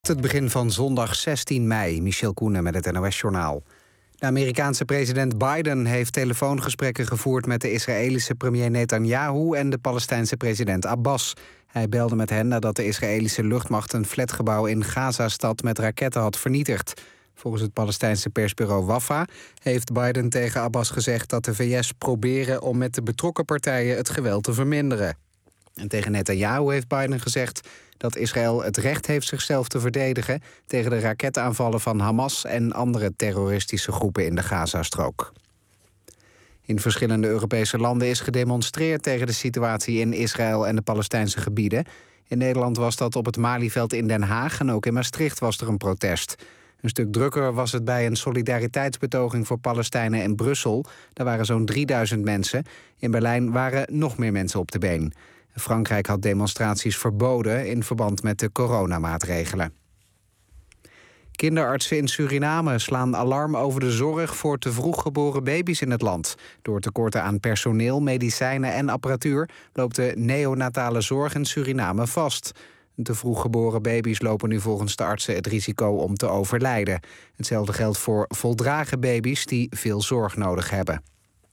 Het begin van zondag 16 mei, Michel Koenen met het NOS-journaal. De Amerikaanse president Biden heeft telefoongesprekken gevoerd met de Israëlische premier Netanyahu en de Palestijnse president Abbas. Hij belde met hen nadat de Israëlische luchtmacht een flatgebouw in Gaza-stad met raketten had vernietigd. Volgens het Palestijnse persbureau Wafa heeft Biden tegen Abbas gezegd dat de VS proberen om met de betrokken partijen het geweld te verminderen. En tegen Netanyahu heeft Biden gezegd dat Israël het recht heeft zichzelf te verdedigen tegen de raketaanvallen van Hamas en andere terroristische groepen in de Gazastrook. In verschillende Europese landen is gedemonstreerd tegen de situatie in Israël en de Palestijnse gebieden. In Nederland was dat op het Malieveld in Den Haag en ook in Maastricht was er een protest. Een stuk drukker was het bij een solidariteitsbetoging voor Palestijnen in Brussel. Daar waren zo'n 3000 mensen. In Berlijn waren nog meer mensen op de been. Frankrijk had demonstraties verboden in verband met de coronamaatregelen. Kinderartsen in Suriname slaan alarm over de zorg voor te vroeg geboren baby's in het land. Door tekorten aan personeel, medicijnen en apparatuur loopt de neonatale zorg in Suriname vast. Te vroeg geboren baby's lopen nu volgens de artsen het risico om te overlijden. Hetzelfde geldt voor voldragen baby's die veel zorg nodig hebben.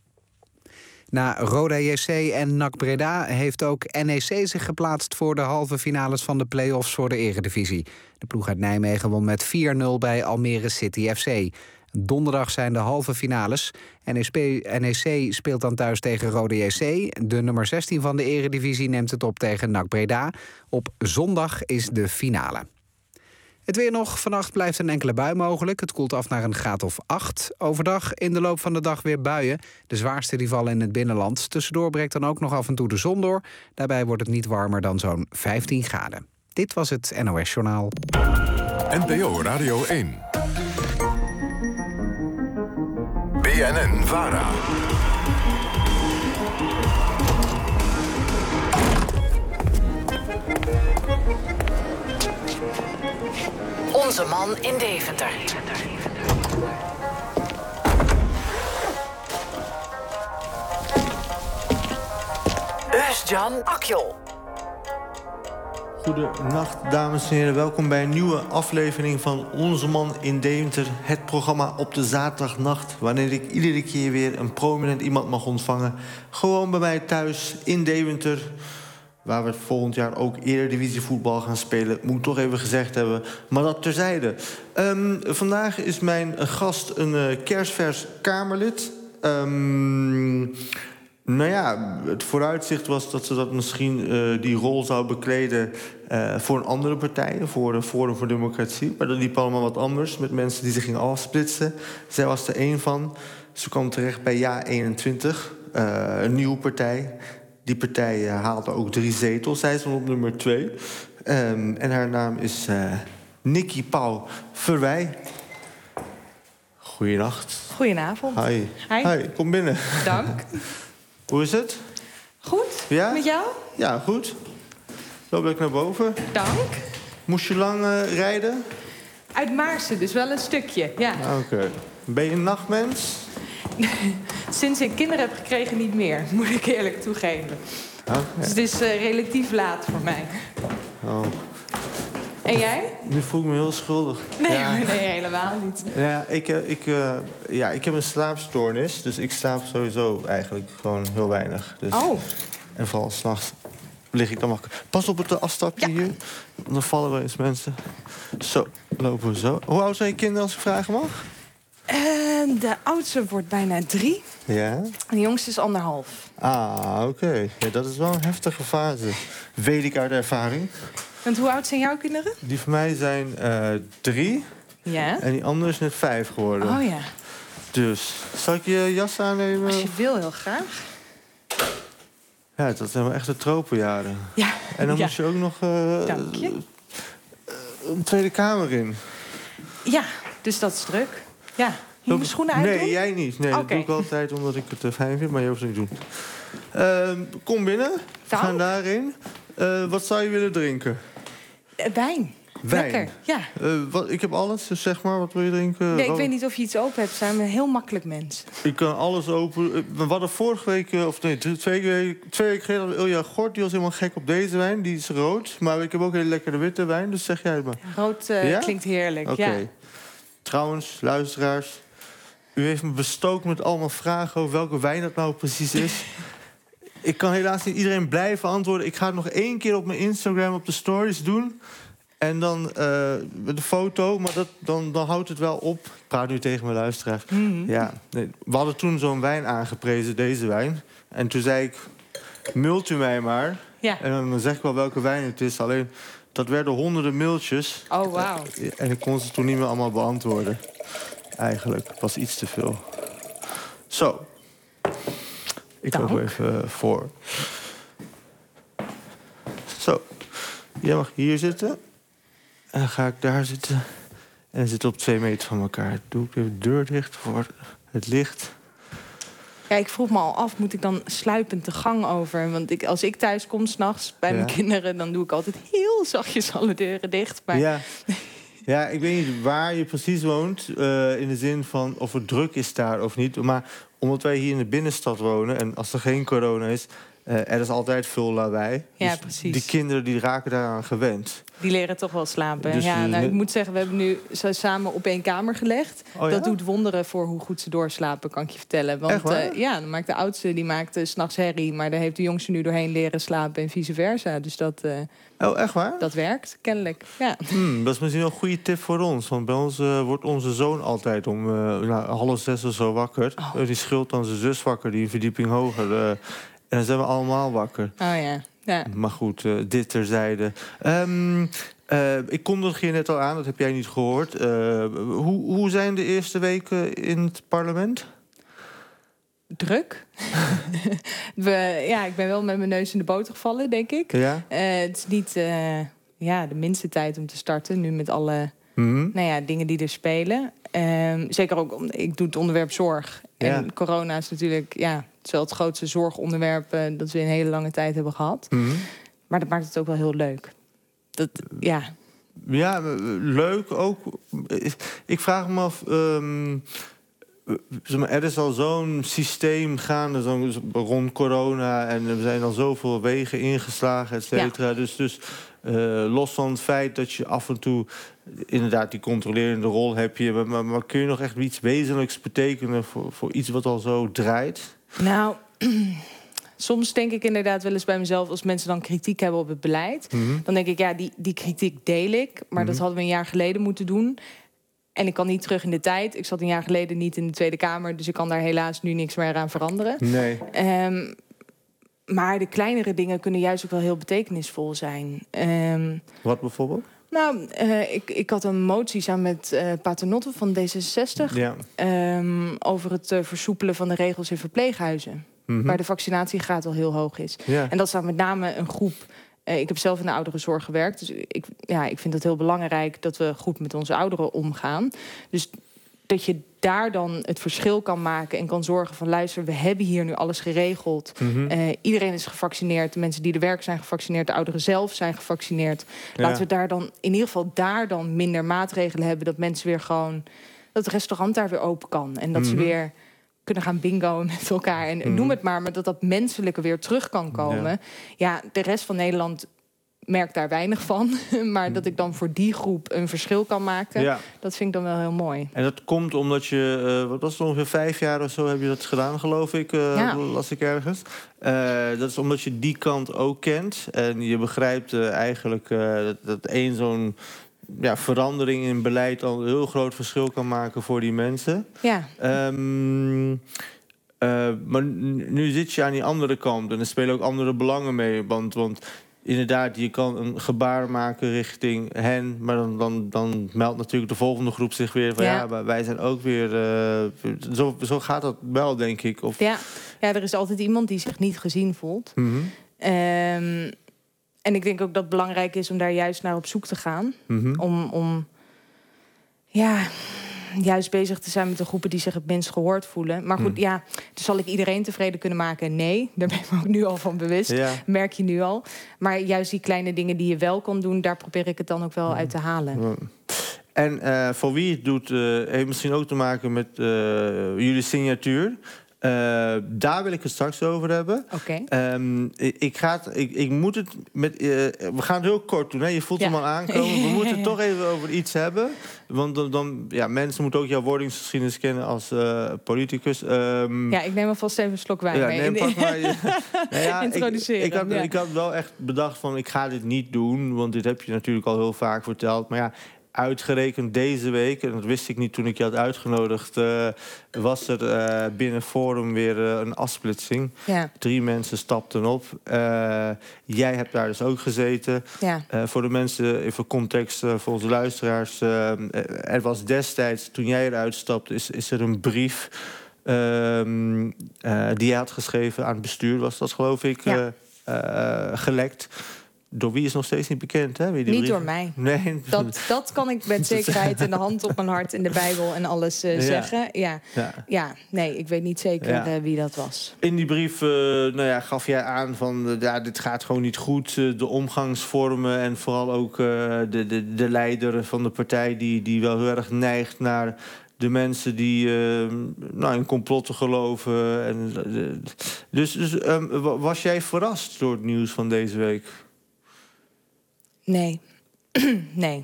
Na Roda JC en NAC Breda heeft ook NEC zich geplaatst voor de halve finales van de play-offs voor de Eredivisie. De ploeg uit Nijmegen won met 4-0 bij Almere City FC. Donderdag zijn de halve finales. NEC speelt dan thuis tegen Roda JC. De nummer 16 van de Eredivisie neemt het op tegen NAC Breda. Op zondag is de finale. Het weer nog. Vannacht blijft een enkele bui mogelijk. Het koelt af naar een graad of 8. Overdag in de loop van de dag weer buien. De zwaarste die vallen in het binnenland. Tussendoor breekt dan ook nog af en toe de zon door. Daarbij wordt het niet warmer dan zo'n 15 graden. Dit was het NOS Journaal. NPO Radio 1. BNN-VARA. Onze man in Deventer. Özcan Akyol. Goedenacht, dames en heren. Welkom bij een nieuwe aflevering van Onze Man in Deventer. Het programma op de zaterdagnacht, wanneer ik iedere keer weer een prominent iemand mag ontvangen. Gewoon bij mij thuis in Deventer, waar we volgend jaar ook Eredivisie voetbal gaan spelen. Moet ik toch even gezegd hebben, maar dat terzijde. Vandaag is mijn gast een kerstvers Kamerlid. Nou ja, het vooruitzicht was dat ze dat misschien die rol zou bekleden voor een andere partij, voor de Forum voor Democratie. Maar dat liep allemaal wat anders, met mensen die zich gingen afsplitsen. Zij was er één van. Ze kwam terecht bij Ja21, een nieuwe partij. Die partij haalde ook 3 zetels. Zij stond op nummer 2. En haar naam is Nikki Pauw Verwij. Goeienacht. Goedenavond. Hi. Hi, kom binnen. Dank. Hoe is het? Goed, ja? Met jou? Ja, goed. Loop ik naar boven. Dank. Moest je lang rijden? Uit Maarsen, dus wel een stukje, ja. Oké. Ben je een nachtmens? Sinds ik kinderen heb gekregen niet meer, moet ik eerlijk toegeven. Okay. Dus het is relatief laat voor mij. Oh. En jij? Nu voel ik me heel schuldig. Nee, ja. Nee, helemaal niet. Ja, ik heb een slaapstoornis, dus ik slaap sowieso eigenlijk gewoon heel weinig. Dus, oh. En vooral 's nachts lig ik dan wakker. Pas op het afstapje hier, dan vallen wel eens mensen. Zo, lopen we zo. Hoe oud zijn je kinderen als ik vragen mag? De oudste wordt bijna 3. Ja? En de jongste is 1,5. Ah, oké. Ja, dat is wel een heftige fase. Weet ik uit ervaring. Want hoe oud zijn jouw kinderen? Die van mij zijn 3. Ja. En die andere is net 5 geworden. Oh ja. Dus, zal ik je jas aannemen? Als je wil, heel graag. Ja, dat zijn wel echt de tropenjaren. Ja. En dan moest je ook nog Dank je. Een Tweede Kamer in. Ja, dus dat is druk. Ja. Je moet schoenen uitdoen? Nee, jij niet. Nee, dat doe ik altijd omdat ik het fijn vind, maar je hoeft het niet doen. Kom binnen. We gaan daarin. Wat zou je willen drinken? Wijn. Wijn. Lekker, ja. Ik heb alles, dus zeg maar. Wat wil je drinken? Nee, ik weet niet of je iets open hebt. Zijn we heel makkelijk mensen. Ik kan alles open. We hadden vorige week, twee weken geleden... hadden Ilja Gort, die was helemaal gek op deze wijn. Die is rood. Maar ik heb ook hele lekkere witte wijn, dus zeg jij het maar. Rood klinkt heerlijk, Oké. ja. Trouwens, luisteraars... U heeft me bestookt met allemaal vragen over welke wijn dat nou precies is. Ik kan helaas niet iedereen blijven antwoorden. Ik ga het nog 1 keer op mijn Instagram op de stories doen. En dan de foto, maar dan houdt het wel op. Ik praat nu tegen mijn luisteraars. Ja, nee, we hadden toen zo'n wijn aangeprezen, deze wijn. En toen zei ik, mailt u mij maar. Ja. En dan zeg ik wel welke wijn het is. Alleen, dat werden honderden mailtjes. Oh, wauw. En ik kon ze toen niet meer allemaal beantwoorden. Eigenlijk, het was iets te veel. Zo. Ik loop even voor. Zo. Jij mag hier zitten. En dan ga ik daar zitten. En we zitten op 2 meter van elkaar. Doe ik even de deur dicht voor het licht. Ja, ik vroeg me al af, moet ik dan sluipend de gang over? Want als ik thuis kom 's nachts bij mijn kinderen... dan doe ik altijd heel zachtjes alle deuren dicht. Maar... Ja, ik weet niet waar je precies woont. In de zin van of het druk is daar of niet. Maar omdat wij hier in de binnenstad wonen... en als er geen corona is... er is altijd veel lawaai. Ja, dus precies. die kinderen die raken daaraan gewend. Die leren toch wel slapen. Dus, ja, nou, ik moet zeggen, we hebben nu samen op 1 kamer gelegd. Oh, ja? Dat doet wonderen voor hoe goed ze doorslapen, kan ik je vertellen. Want echt waar? dan maakt de oudste die maakt 's nachts herrie... maar daar heeft de jongste nu doorheen leren slapen en vice versa. Dus dat echt waar? dat werkt, kennelijk. Ja. Dat is misschien wel een goede tip voor ons. Want bij ons wordt onze zoon altijd om 5:30 of zo wakker. Die schreeuwt dan zijn zus wakker, die een verdieping hoger. En dan zijn we allemaal wakker. Oh ja. Ja. Maar goed, dit terzijde. Ik kondigde je net al aan, dat heb jij niet gehoord. Hoe zijn de eerste weken in het parlement? Druk. Ik ben wel met mijn neus in de boter gevallen, denk ik. Ja? Het is niet de minste tijd om te starten. Nu met alle dingen die er spelen. Zeker ook, ik doe het onderwerp zorg. Ja. En corona is natuurlijk het is wel het grootste zorgonderwerp... dat we in een hele lange tijd hebben gehad. Maar dat maakt het ook wel heel leuk. Ja, leuk ook. Ik vraag me af... er is al zo'n systeem gaande rond corona... en er zijn al zoveel wegen ingeslagen, et cetera. Ja. Dus los van het feit dat je af en toe... inderdaad die controlerende rol heb je... maar kun je nog echt iets wezenlijks betekenen... voor iets wat al zo draait? Nou... Soms denk ik inderdaad wel eens bij mezelf... als mensen dan kritiek hebben op het beleid... dan denk ik, die kritiek deel ik. Maar dat hadden we 1 jaar geleden moeten doen. En ik kan niet terug in de tijd. Ik zat 1 jaar geleden niet in de Tweede Kamer... dus ik kan daar helaas nu niks meer aan veranderen. Nee. Maar de kleinere dingen kunnen juist ook wel heel betekenisvol zijn. Wat bijvoorbeeld? Nou, ik had een motie samen met Paternotte van D66... Ja. Over het versoepelen van de regels in verpleeghuizen... waar de vaccinatiegraad al heel hoog is. Ja. En dat staat met name een groep... ik heb zelf in de ouderenzorg gewerkt. Dus ik vind het heel belangrijk dat we goed met onze ouderen omgaan. Dus dat je daar dan het verschil kan maken... en kan zorgen van, luister, we hebben hier nu alles geregeld. Iedereen is gevaccineerd. De mensen die er werken zijn gevaccineerd. De ouderen zelf zijn gevaccineerd. Laten we daar dan in ieder geval minder maatregelen hebben... dat mensen weer gewoon... dat het restaurant daar weer open kan. En dat ze weer... kunnen gaan bingoen met elkaar. En noem het maar dat menselijke weer terug kan komen. Ja, de rest van Nederland merkt daar weinig van. Maar dat ik dan voor die groep een verschil kan maken... dat vind ik dan wel heel mooi. En dat komt omdat je... wat was het, ongeveer 5 jaar of zo heb je dat gedaan, geloof ik. Las ik ergens. Dat is omdat je die kant ook kent. En je begrijpt eigenlijk dat één zo'n... verandering in beleid al een heel groot verschil kan maken voor die mensen. Ja. Maar nu zit je aan die andere kant en er spelen ook andere belangen mee. Want inderdaad, je kan een gebaar maken richting hen... maar dan meldt natuurlijk de volgende groep zich weer van... maar wij zijn ook weer... Zo gaat dat wel, denk ik. Of... Ja, er is altijd iemand die zich niet gezien voelt. En ik denk ook dat het belangrijk is om daar juist naar op zoek te gaan. Om juist bezig te zijn met de groepen die zich het minst gehoord voelen. Maar goed, dus zal ik iedereen tevreden kunnen maken? Nee, daar ben ik me ook nu al van bewust. Ja. Merk je nu al. Maar juist die kleine dingen die je wel kan doen, daar probeer ik het dan ook wel uit te halen. Ja. En voor wie het doet, heeft misschien ook te maken met jullie signatuur. Daar wil ik het straks over hebben. Oké. Ik moet het met. We gaan het heel kort doen. Hè? Je voelt hem al aankomen. We moeten het toch even over iets hebben. Want dan mensen moeten ook jouw wordingsgeschiedenis kennen als politicus. Ik neem alvast even een slok wijn mee. Pak maar. Introduceren. Ik had wel echt bedacht van, ik ga dit niet doen. Want dit heb je natuurlijk al heel vaak verteld. Maar ja, uitgerekend deze week, en dat wist ik niet toen ik je had uitgenodigd, was er binnen Forum weer een afsplitsing. Ja. 3 mensen stapten op. Jij hebt daar dus ook gezeten. Ja. Voor de mensen, even context voor onze luisteraars. Er was destijds, toen jij eruit stapte, is er een brief die jij had geschreven aan het bestuur, was dat geloof ik, gelekt. Door wie is nog steeds niet bekend, hè? Niet door mij. Nee. Dat kan ik met zekerheid en de hand op mijn hart in de Bijbel en alles zeggen. Nee, ik weet niet zeker wie dat was. In die brief gaf jij aan van, dit gaat gewoon niet goed. De omgangsvormen en vooral ook de leider van de partij die wel heel erg neigt naar de mensen die in complotten geloven. Dus was jij verrast door het nieuws van deze week? Nee. Nee?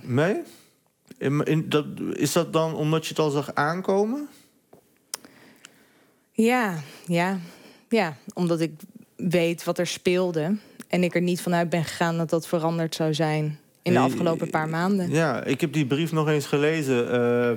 Is dat dan omdat je het al zag aankomen? Ja, omdat ik weet wat er speelde. En ik er niet vanuit ben gegaan dat dat veranderd zou zijn in de afgelopen paar maanden. Ja, ik heb die brief nog eens gelezen.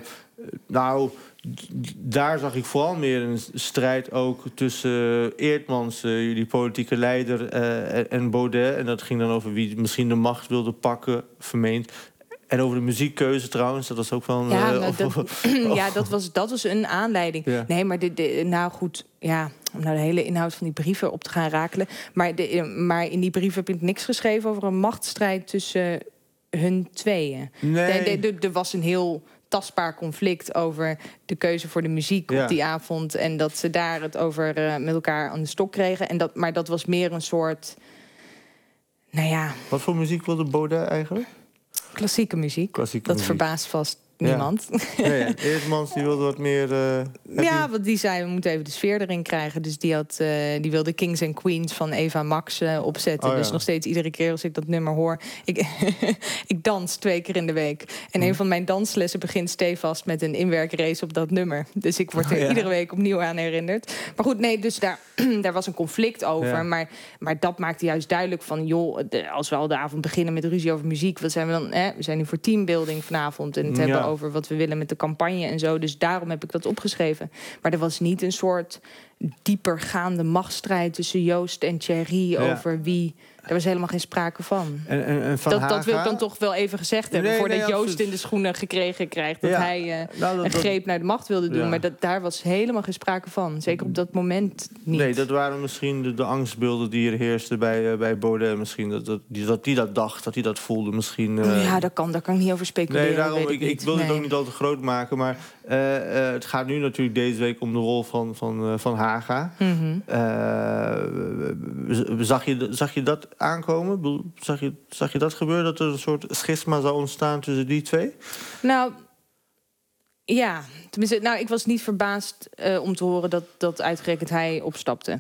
Daar zag ik vooral meer een strijd ook tussen Eertmans, jullie politieke leider, en Baudet. En dat ging dan over wie misschien de macht wilde pakken, vermeend. En over de muziekkeuze trouwens, dat was ook wel dat was een aanleiding. Ja. Nee, maar om nou de hele inhoud van die brieven op te gaan rakelen. Maar in die brief heb ik niks geschreven over een machtsstrijd tussen hun tweeën. Nee. Er was een heel tastbaar conflict over de keuze voor de muziek op die avond. En dat ze daar het over met elkaar aan de stok kregen. Maar dat was meer een soort, Wat voor muziek wilde Baudet eigenlijk? Klassieke muziek. Dat verbaast vast niemand. Eertmans die wilde wat meer. Want die zei, we moeten even de sfeer erin krijgen. Dus die wilde Kings and Queens van Eva Max opzetten. Dus nog steeds iedere keer als ik dat nummer hoor. Ik dans 2 keer in de week. En een van mijn danslessen begint stevast met een inwerkrace op dat nummer. Dus ik word er iedere week opnieuw aan herinnerd. Maar goed, dus daar was een conflict over. Ja. Maar dat maakte juist duidelijk van, als we al de avond beginnen met ruzie over muziek, wat zijn we dan? We zijn nu voor teambuilding vanavond en het hebben over wat we willen met de campagne en zo. Dus daarom heb ik dat opgeschreven. Maar er was niet een soort diepergaande machtsstrijd tussen Joost en Thierry over wie. Daar was helemaal geen sprake van. En dat wil ik dan toch wel even gezegd hebben. Voordat Joost in de schoenen gekregen krijgt dat hij een greep naar de macht wilde doen. Maar daar was helemaal geen sprake van. Zeker op dat moment niet. Nee, dat waren misschien de angstbeelden die er heersten bij Baudet. Misschien dat hij dat dacht, dat hij dat voelde. Misschien. Daar kan ik niet over speculeren. Nee, daarom, ik wil het ook niet al te groot maken. Maar het gaat nu natuurlijk deze week om de rol van Haga. Mm-hmm. Zag je dat aankomen? Zag je dat gebeuren? Dat er een soort schisma zou ontstaan tussen die twee? Nou, ja. Tenminste, ik was niet verbaasd om te horen dat uitgerekend hij opstapte.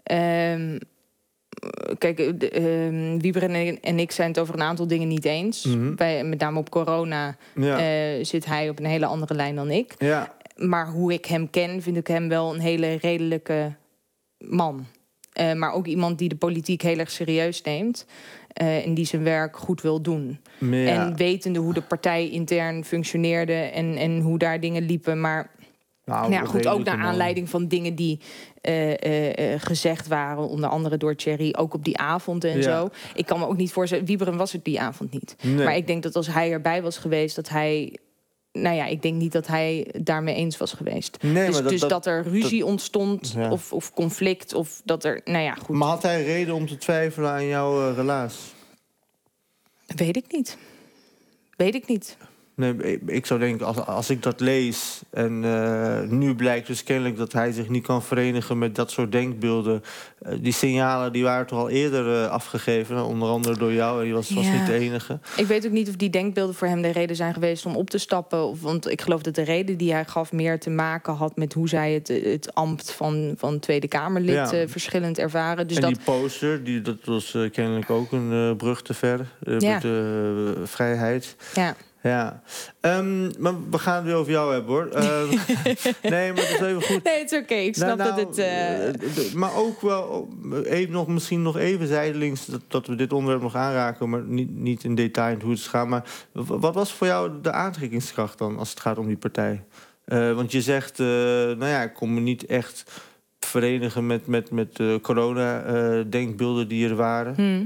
Kijk, Wiebren en ik zijn het over een aantal dingen niet eens. Mm-hmm. Met name op corona zit hij op een hele andere lijn dan ik. Ja. Maar hoe ik hem ken, vind ik hem wel een hele redelijke man. Maar ook iemand die de politiek heel erg serieus neemt. En die zijn werk goed wil doen. Ja. En wetende hoe de partij intern functioneerde en hoe daar dingen liepen. Maar goed, ook naar aanleiding van dingen die gezegd waren. Onder andere door Thierry, ook op die avond en zo. Ik kan me ook niet voorstellen, Wiebren was het die avond niet. Nee. Maar ik denk dat als hij erbij was geweest, dat hij... ik denk niet dat hij het daarmee eens was geweest. Nee, dus dat er ruzie ontstond of conflict. Of dat er, goed. Maar had hij reden om te twijfelen aan jouw relatie? Weet ik niet. Nee, ik zou denken, als ik dat lees... en nu blijkt dus kennelijk dat hij zich niet kan verenigen... met dat soort denkbeelden. Die signalen die waren toch al eerder afgegeven. Onder andere door jou, en je was niet de enige. Ik weet ook niet of die denkbeelden voor hem de reden zijn geweest om op te stappen. Want ik geloof dat de reden die hij gaf meer te maken had... met hoe zij het ambt van Tweede Kamerlid verschillend ervaren. Dus en die poster, dat was kennelijk ook een brug te ver. Met de vrijheid. Ja. Maar we gaan het weer over jou hebben, hoor. Nee, maar dat is even goed. Nee, het is oké. Ik snap dat het... Maar ook wel misschien nog even zijdelings... dat we dit onderwerp nog aanraken... maar niet in detail hoe het gaat. Maar wat was voor jou de aantrekkingskracht dan... als het gaat om die partij? Want je zegt, ik kon me niet echt... verenigen met corona-denkbeelden die er waren...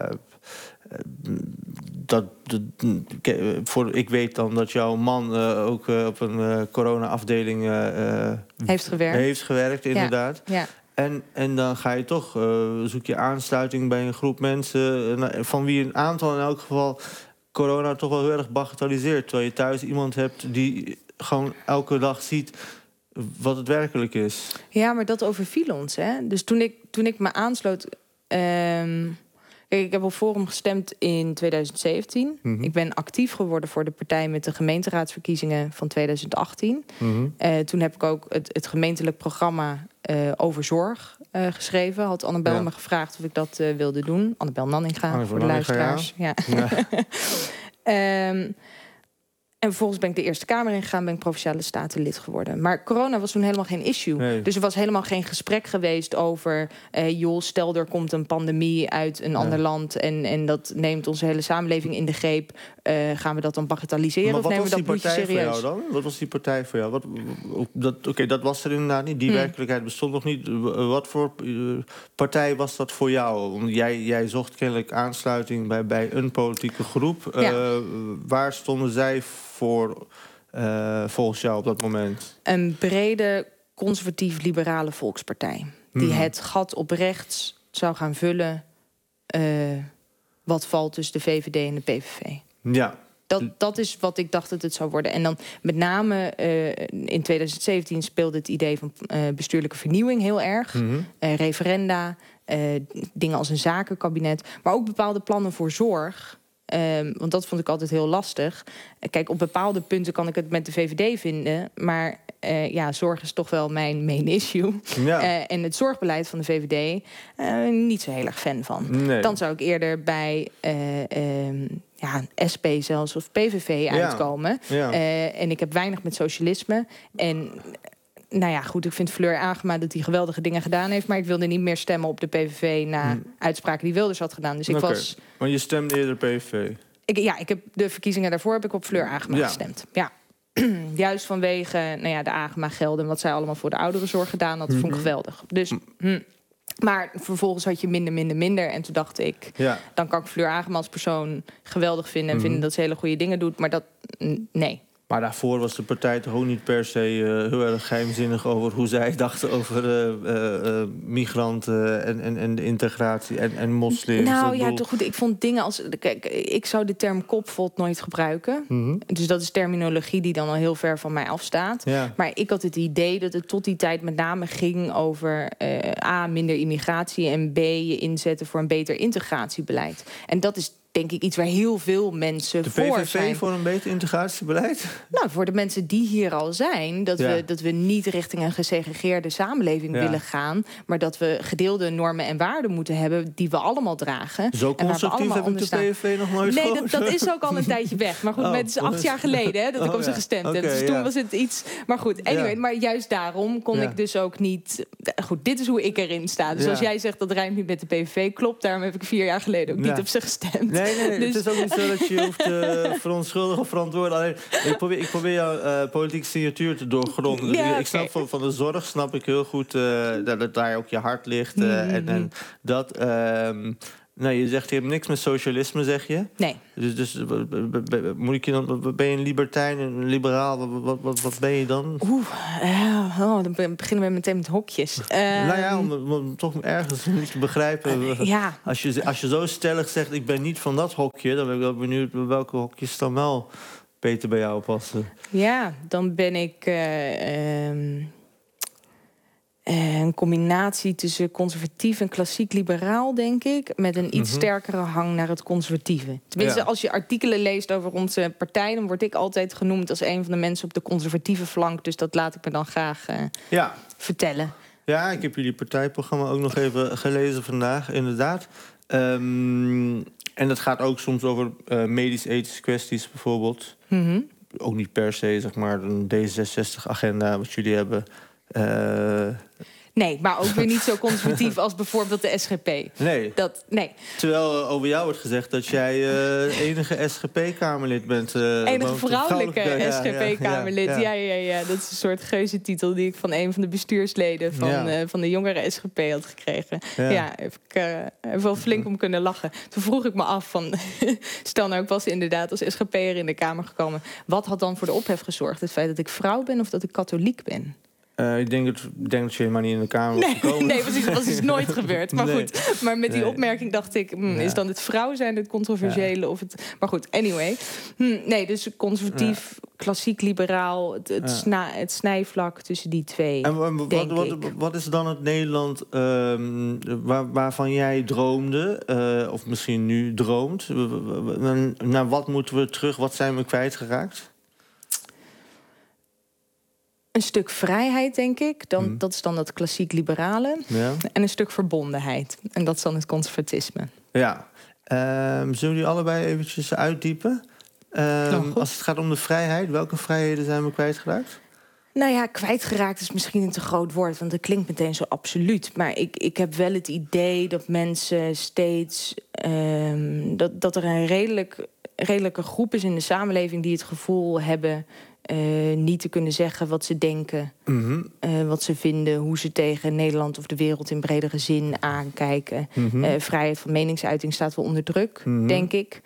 ik weet dan dat jouw man ook op een corona-afdeling heeft gewerkt, inderdaad. Ja. En dan ga je toch, zoek je aansluiting bij een groep mensen... van wie een aantal in elk geval corona toch wel heel erg bagatelliseert. Terwijl je thuis iemand hebt die gewoon elke dag ziet wat het werkelijk is. Ja, maar dat overviel ons, hè. Dus toen ik me aansloot... Ik heb op Forum gestemd in 2017. Mm-hmm. Ik ben actief geworden voor de partij met de gemeenteraadsverkiezingen van 2018. Mm-hmm. Toen heb ik ook het gemeentelijk programma over zorg geschreven. Had Annabel me gevraagd of ik dat wilde doen. Annabel Nanninga, voor de luisteraars. Ja. En vervolgens ben ik de Eerste Kamer ingegaan... ben ik Provinciale Statenlid geworden. Maar corona was toen helemaal geen issue. Nee. Dus er was helemaal geen gesprek geweest over... stel er komt een pandemie uit een ander land... En dat neemt onze hele samenleving in de greep. Gaan we dat dan bagatelliseren of nemen we dat bloedje serieus? Wat was die partij voor jou? Dat was er inderdaad niet. Die werkelijkheid bestond nog niet. Wat voor partij was dat voor jou? Want jij zocht kennelijk aansluiting bij een politieke groep. Waar stonden zij voor volgens jou op dat moment? Een brede conservatief-liberale volkspartij. Die het gat op rechts zou gaan vullen... wat valt tussen de VVD en de PVV. Ja. Dat is wat ik dacht dat het zou worden. En dan met name in 2017 speelde het idee van bestuurlijke vernieuwing heel erg. Mm-hmm. Referenda, dingen als een zakenkabinet. Maar ook bepaalde plannen voor zorg... want dat vond ik altijd heel lastig. Kijk, op bepaalde punten kan ik het met de VVD vinden... maar zorg is toch wel mijn main issue. Ja. En het zorgbeleid van de VVD niet zo heel erg fan van. Nee. Dan zou ik eerder bij SP zelfs of PVV uitkomen. Ja. En ik heb weinig met socialisme. En... goed, ik vind Fleur Agema dat hij geweldige dingen gedaan heeft... maar ik wilde niet meer stemmen op de PVV... na uitspraken die Wilders had gedaan. Dus ik was... Maar je stemde eerder PVV? Ik heb de verkiezingen daarvoor heb ik op Fleur Agema gestemd. Ja. Juist vanwege de Agema-gelden... wat zij allemaal voor de ouderenzorg gedaan had, vond ik geweldig. Dus... Maar vervolgens had je minder. En toen dacht ik, dan kan ik Fleur Agema als persoon geweldig vinden... en vinden dat ze hele goede dingen doet. Maar dat, nee... Maar daarvoor was de partij toch ook niet per se heel erg geheimzinnig... over hoe zij dachten over migranten en de integratie en moslims. Toch goed. Ik vond dingen als... Kijk, ik zou de term kopvot nooit gebruiken. Mm-hmm. Dus dat is terminologie die dan al heel ver van mij afstaat. Ja. Maar ik had het idee dat het tot die tijd met name ging over... A, minder immigratie en B, je inzetten voor een beter integratiebeleid. En dat is... denk ik iets waar heel veel mensen voor zijn. De PVV voor een beter integratiebeleid? Voor de mensen die hier al zijn. Dat we niet richting een gesegregeerde samenleving willen gaan. Maar dat we gedeelde normen en waarden moeten hebben... die we allemaal dragen. Zo constructief heb ik de PVV nog nooit gehoord. Nee, dat is ook al een tijdje weg. Maar goed, het is 8 jaar geleden dat ik op ze gestemd heb. Dus toen was het iets... Maar goed, anyway, maar juist daarom kon ik dus ook niet... Goed, dit is hoe ik erin sta. Dus als jij zegt dat rijmt niet met de PVV, klopt. Daarom heb ik 4 jaar geleden ook niet op ze gestemd. Nee, dus... het is ook niet zo dat je hoeft verontschuldigen of verantwoorden. Alleen, ik probeer jouw politieke signatuur te doorgronden. Ja, ik snap van de zorg snap ik heel goed dat daar ook je hart ligt. En dat... je zegt, je hebt niks met socialisme, zeg je? Nee. Dus moet ik je dan, ben je een libertijn, een liberaal? Wat ben je dan? Dan beginnen we meteen met hokjes. Om toch ergens te begrijpen. Als je zo stellig zegt, ik ben niet van dat hokje... dan ben ik wel benieuwd welke hokjes dan wel beter bij jou passen? Ja, dan ben ik een combinatie tussen conservatief en klassiek liberaal, denk ik. Met een iets sterkere hang naar het conservatieve. Tenminste, als je artikelen leest over onze partij, dan word ik altijd genoemd als een van de mensen op de conservatieve flank. Dus dat laat ik me dan graag vertellen. Ja, ik heb jullie partijprogramma ook nog even gelezen vandaag, inderdaad. En dat gaat ook soms over medisch-ethische kwesties bijvoorbeeld. Ook niet per se, zeg maar, een D66-agenda wat jullie hebben. Nee, maar ook weer niet zo conservatief als bijvoorbeeld de SGP. Nee. Nee. Terwijl over jou wordt gezegd dat jij enige SGP-Kamerlid bent. Enige vrouwelijke SGP-Kamerlid. Ja. Dat is een soort geuzetitel die ik van een van de bestuursleden van de jongere SGP had gekregen. Ja, heb ik wel flink om kunnen lachen. Toen vroeg ik me af van, stel nou ik was inderdaad als SGP'er in de Kamer gekomen. Wat had dan voor de ophef gezorgd? Het feit dat ik vrouw ben of dat ik katholiek ben? Ik denk dat je helemaal niet in de Kamer was gekomen. Nee, precies, dat was dus nooit gebeurd. Maar goed, maar met die Nee. opmerking dacht ik... is dan het vrouw zijn het controversiële? Of het... Maar goed, anyway. Nee, dus conservatief, klassiek liberaal... het snijvlak tussen die twee, En wat is dan het Nederland waarvan jij droomde... of misschien nu droomt? Naar wat moeten we terug? Wat zijn we kwijtgeraakt? Een stuk vrijheid, denk ik. Dat is dan dat klassiek liberale. Ja. En een stuk verbondenheid. En dat is dan het conservatisme. Ja. Zullen jullie allebei eventjes uitdiepen? Als het gaat om de vrijheid, welke vrijheden zijn we kwijtgeraakt? Nou ja, kwijtgeraakt is misschien een te groot woord, want dat klinkt meteen zo absoluut. Maar ik heb wel het idee dat mensen steeds... dat er een redelijke groep is in de samenleving die het gevoel hebben... niet te kunnen zeggen wat ze denken, wat ze vinden... hoe ze tegen Nederland of de wereld in bredere zin aankijken. Vrijheid van meningsuiting staat wel onder druk, denk ik.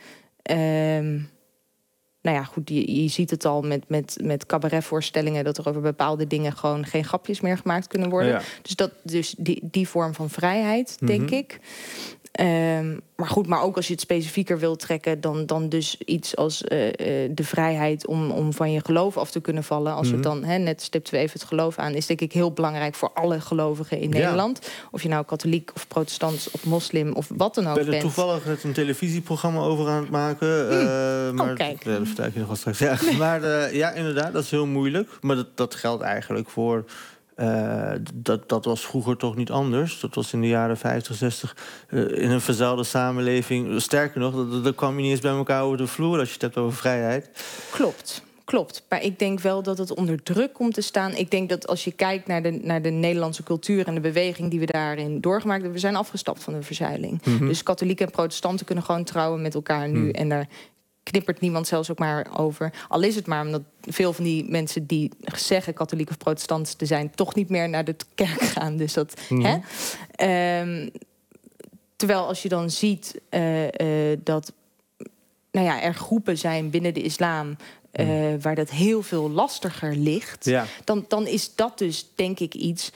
Nou ja, goed, je ziet het al met cabaretvoorstellingen... dat er over bepaalde dingen gewoon geen grapjes meer gemaakt kunnen worden. Ja. Dus die vorm van vrijheid, denk ik. Maar goed, maar ook als je het specifieker wilt trekken... dan dus iets als de vrijheid om van je geloof af te kunnen vallen. Als we het dan, net stipten we even het geloof aan... is denk ik heel belangrijk voor alle gelovigen in Nederland. Of je nou katholiek of protestant of moslim of wat dan ook bent. Ik ben er toevallig net een televisieprogramma over aan het maken. Maar kijk. dat vertel ik je nog wel straks. Ja. Maar ja, inderdaad, dat is heel moeilijk. Maar dat geldt eigenlijk voor... Dat was vroeger toch niet anders. Dat was in de jaren 50, 60 in een verzuilde samenleving. Sterker nog, daar kwam je niet eens bij elkaar over de vloer... als je het hebt over vrijheid. Klopt. Maar ik denk wel dat het onder druk komt te staan. Ik denk dat als je kijkt naar de Nederlandse cultuur... en de beweging die we daarin doorgemaakt hebben... we zijn afgestapt van de verzuiling. Dus katholieken en protestanten kunnen gewoon trouwen met elkaar nu... en daar knippert niemand zelfs ook maar over. Al is het maar omdat veel van die mensen die zeggen katholiek of protestant te zijn... toch niet meer naar de kerk gaan. Dus dat, terwijl als je dan ziet dat er groepen zijn binnen de islam... waar dat heel veel lastiger ligt... Dan is dat dus, denk ik, iets...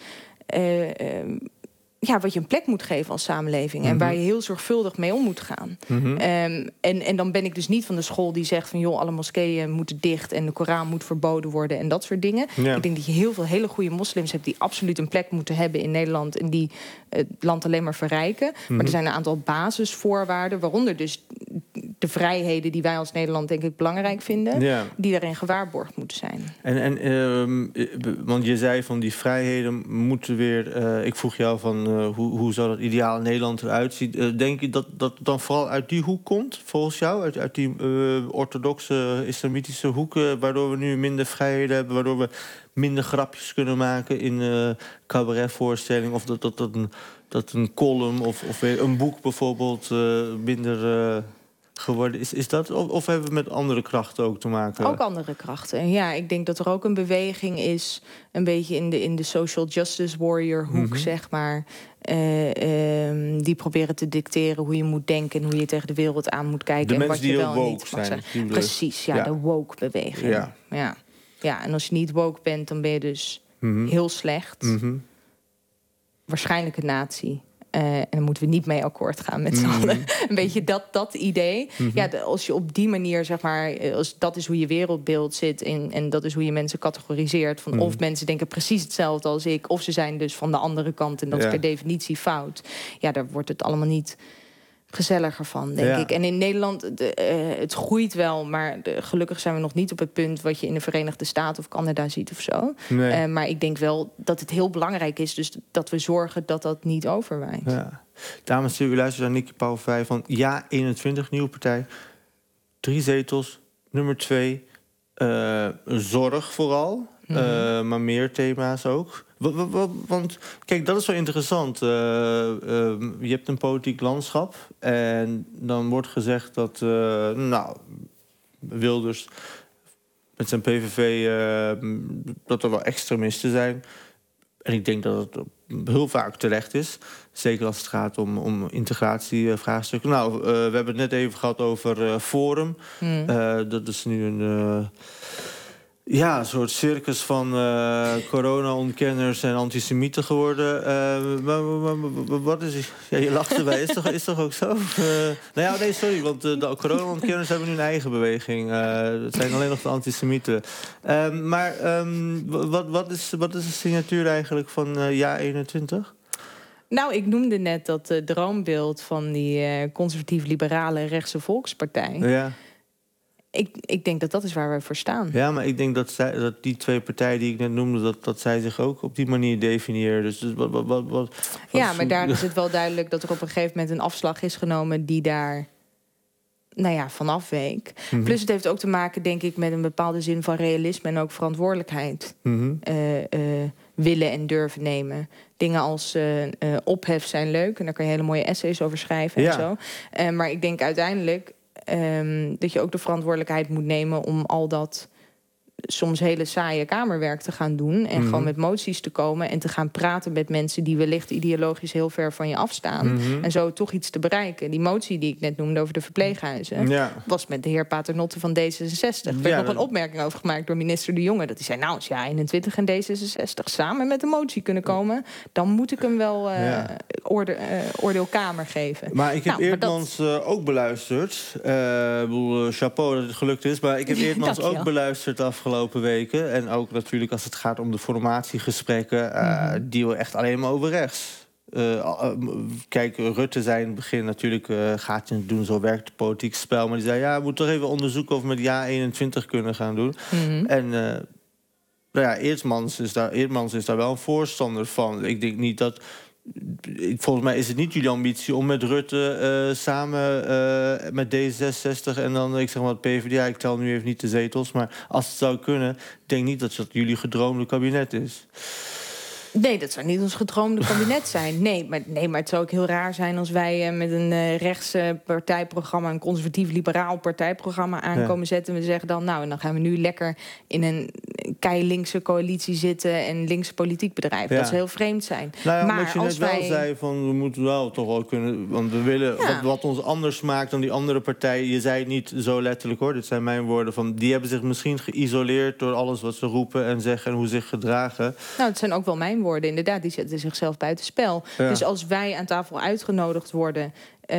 wat je een plek moet geven als samenleving... en waar je heel zorgvuldig mee om moet gaan. En dan ben ik dus niet van de school die zegt van... joh, alle moskeeën moeten dicht en de Koran moet verboden worden... en dat soort dingen. Ja. Ik denk dat je heel veel hele goede moslims hebt... die absoluut een plek moeten hebben in Nederland... en die het land alleen maar verrijken. Maar er zijn een aantal basisvoorwaarden... waaronder dus de vrijheden die wij als Nederland denk ik belangrijk vinden... die daarin gewaarborgd moeten zijn. Want je zei van die vrijheden moeten weer... ik vroeg jou van hoe zou dat ideale Nederland eruit zien? Denk je dat het dan vooral uit die hoek komt, volgens jou? Uit die orthodoxe, islamitische hoeken... waardoor we nu minder vrijheden hebben... waardoor we minder grapjes kunnen maken in cabaretvoorstelling... of dat een column of een boek bijvoorbeeld minder... geworden. Is dat, of hebben we met andere krachten ook te maken? Ook andere krachten. Ja, ik denk dat er ook een beweging is... een beetje in de social justice warrior hoek, zeg maar... die proberen te dicteren hoe je moet denken... en hoe je tegen de wereld aan moet kijken... De en mensen wat je die wel heel niet woke mag zijn. zeggen. Precies, de woke-beweging. Ja, en als je niet woke bent, dan ben je dus heel slecht. Waarschijnlijk een nazi. En dan moeten we niet mee akkoord gaan met z'n allen. Een beetje dat idee. Ja, als je op die manier, zeg maar, als dat is hoe je wereldbeeld zit en dat is hoe je mensen categoriseert. Van of mensen denken precies hetzelfde als ik, of ze zijn dus van de andere kant en dat is per definitie fout. Ja, daar wordt het allemaal niet gezelliger van, denk ik. En in Nederland, het groeit wel, maar gelukkig zijn we nog niet op het punt wat je in de Verenigde Staten of Canada ziet of zo. Nee. Maar ik denk wel dat het heel belangrijk is, dus dat we zorgen dat dat niet overwaait. Ja. Dames en heren, u luistert naar Nikki Pauwvij van Ja21, nieuwe partij. 3 zetels, nummer 2. Zorg vooral, maar meer thema's ook. Want kijk, dat is wel interessant. Je hebt een politiek landschap en dan wordt gezegd dat Wilders met zijn PVV dat er wel extremisten zijn. En ik denk dat het heel vaak terecht is. Zeker als het gaat om integratievraagstukken. Nou, we hebben het net even gehad over Forum. Dat is nu een soort circus van corona-ontkenners en antisemieten geworden. Wat is... Ja, je lacht erbij. Is toch ook zo? Sorry, want de corona-ontkenners hebben nu een eigen beweging. Het zijn alleen nog de antisemieten. Wat is de signatuur eigenlijk van Ja21? Nou, ik noemde net dat droombeeld van die conservatief-liberale rechtse volkspartij. Ja. Ik denk dat dat is waar we voor staan. Ja, maar ik denk dat die 2 partijen die ik net noemde, dat zij zich ook op die manier definiëren. Dus ja, maar daar is het wel duidelijk dat er op een gegeven moment een afslag is genomen die daar van afweek. Plus het heeft ook te maken, denk ik, met een bepaalde zin van realisme en ook verantwoordelijkheid. Willen en durven nemen. Dingen als ophef zijn leuk en daar kan je hele mooie essays over schrijven en zo. Maar ik denk uiteindelijk dat je ook de verantwoordelijkheid moet nemen om al dat soms hele saaie kamerwerk te gaan doen en gewoon met moties te komen en te gaan praten met mensen die wellicht ideologisch heel ver van je afstaan en zo toch iets te bereiken. Die motie die ik net noemde over de verpleeghuizen was met de heer Paternotte van D66. Er werd nog een opmerking over gemaakt door minister De Jonge, dat hij zei, nou, als Ja21 en D66 samen met een motie kunnen komen, dan moet ik hem wel oordeelkamer geven. Maar ik heb Eerdmans ook beluisterd. Chapeau dat het gelukt is, maar ik heb Eerdmans ook beluisterd afgelopen weken. En ook natuurlijk als het gaat om de formatiegesprekken, die we echt alleen maar over rechts. Kijk, Rutte zei in het begin natuurlijk, gaat je het doen, zo werkt het politiek spel. Maar die zei, we moeten toch even onderzoeken of we met Ja21 kunnen gaan doen. En Eerdmans is daar wel een voorstander van. Ik denk niet dat... Volgens mij is het niet jullie ambitie om met Rutte samen met D66 en dan, ik zeg maar, het PvdA, ik tel nu even niet de zetels, maar als het zou kunnen, denk niet dat dat jullie gedroomde kabinet is. Nee, dat zou niet ons gedroomde kabinet zijn. Nee, maar het zou ook heel raar zijn als wij met een rechtse partijprogramma, een conservatief-liberaal partijprogramma aankomen zetten. En we zeggen dan, en dan gaan we nu lekker in een kei-linkse coalitie zitten en linkse politiek bedrijven. Dat zou heel vreemd zijn. Maar omdat je net wel zei van, we moeten wel toch wel kunnen, want we willen wat ons anders maakt dan die andere partijen. Je zei het niet zo letterlijk, hoor. Dit zijn mijn woorden. Van, die hebben zich misschien geïsoleerd door alles wat ze roepen en zeggen en hoe ze zich gedragen. Nou, het zijn ook wel mijn woorden, inderdaad. Die zetten zichzelf buitenspel. Dus als wij aan tafel uitgenodigd worden,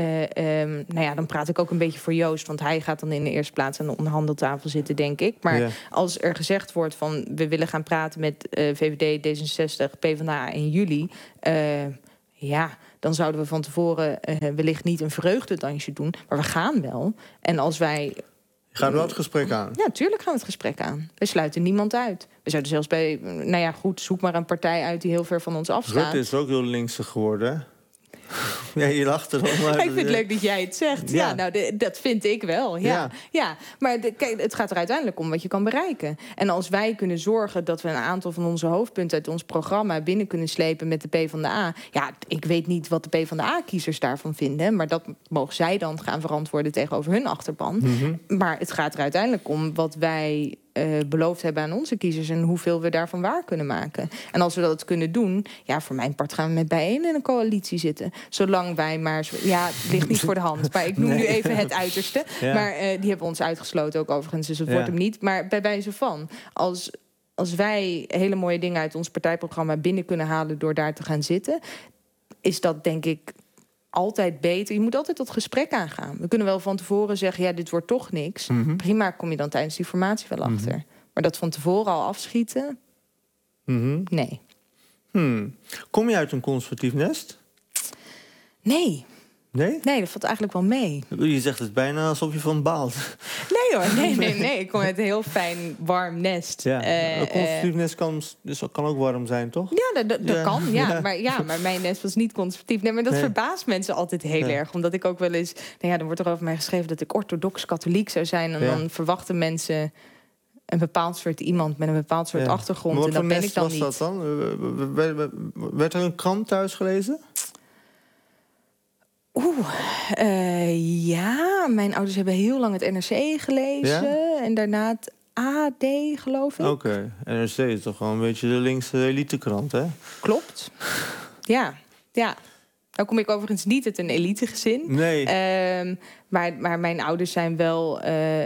dan praat ik ook een beetje voor Joost, want hij gaat dan in de eerste plaats aan de onderhandeltafel zitten, denk ik. Maar als er gezegd wordt van, we willen gaan praten met VVD, D66, PvdA in juli, dan zouden we van tevoren wellicht niet een vreugdedansje doen, maar we gaan wel. En als wij... Gaan we het gesprek aan? Ja, tuurlijk gaan we het gesprek aan. We sluiten niemand uit. We zouden zelfs bij... zoek maar een partij uit die heel ver van ons afstaat. Rutte is ook heel linkse geworden, hè? Ja, je lacht er al. Ik vind het leuk dat jij het zegt. Ja, dat vind ik wel. Ja. Maar kijk, het gaat er uiteindelijk om wat je kan bereiken. En als wij kunnen zorgen dat we een aantal van onze hoofdpunten uit ons programma binnen kunnen slepen met de PvdA. Ja, ik weet niet wat de PvdA-kiezers daarvan vinden, maar dat mogen zij dan gaan verantwoorden tegenover hun achterban. Maar het gaat er uiteindelijk om wat wij beloofd hebben aan onze kiezers en hoeveel we daarvan waar kunnen maken. En als we dat kunnen doen, voor mijn part gaan we met bijeen in een coalitie zitten. Zolang wij maar... het ligt niet voor de hand, maar ik noem nu even het uiterste. Ja. Maar die hebben ons uitgesloten ook overigens, dus het wordt hem niet. Maar bij wijze van, als wij hele mooie dingen uit ons partijprogramma binnen kunnen halen door daar te gaan zitten, is dat denk ik altijd beter. Je moet altijd dat gesprek aangaan. We kunnen wel van tevoren zeggen, ja, dit wordt toch niks. Prima, kom je dan tijdens die formatie wel achter. Maar dat van tevoren al afschieten? Nee. Kom je uit een conservatief nest? Nee. Nee? Nee, dat valt eigenlijk wel mee. Je zegt het bijna alsof je van baalt. Nee hoor, nee. Ik kom uit een heel fijn, warm nest. Ja. Een conservatief nest kan ook warm zijn, toch? Ja, dat kan. Ja. Maar mijn nest was niet conservatief. Nee, maar dat verbaast mensen altijd heel erg. Omdat ik ook wel eens... dan wordt er over mij geschreven dat ik orthodox-katholiek zou zijn. En dan verwachten mensen een bepaald soort iemand met een bepaald soort achtergrond. Maar en dat ben ik dan was niet. Dat dan? Werd er een krant thuis gelezen? Ja, mijn ouders hebben heel lang het NRC gelezen. Ja? En daarna het AD, geloof ik. Oké. NRC is toch gewoon een beetje de linkse elitekrant, hè? Klopt. Ja. Nou kom ik overigens niet uit een elitegezin. Nee. Maar mijn ouders zijn wel,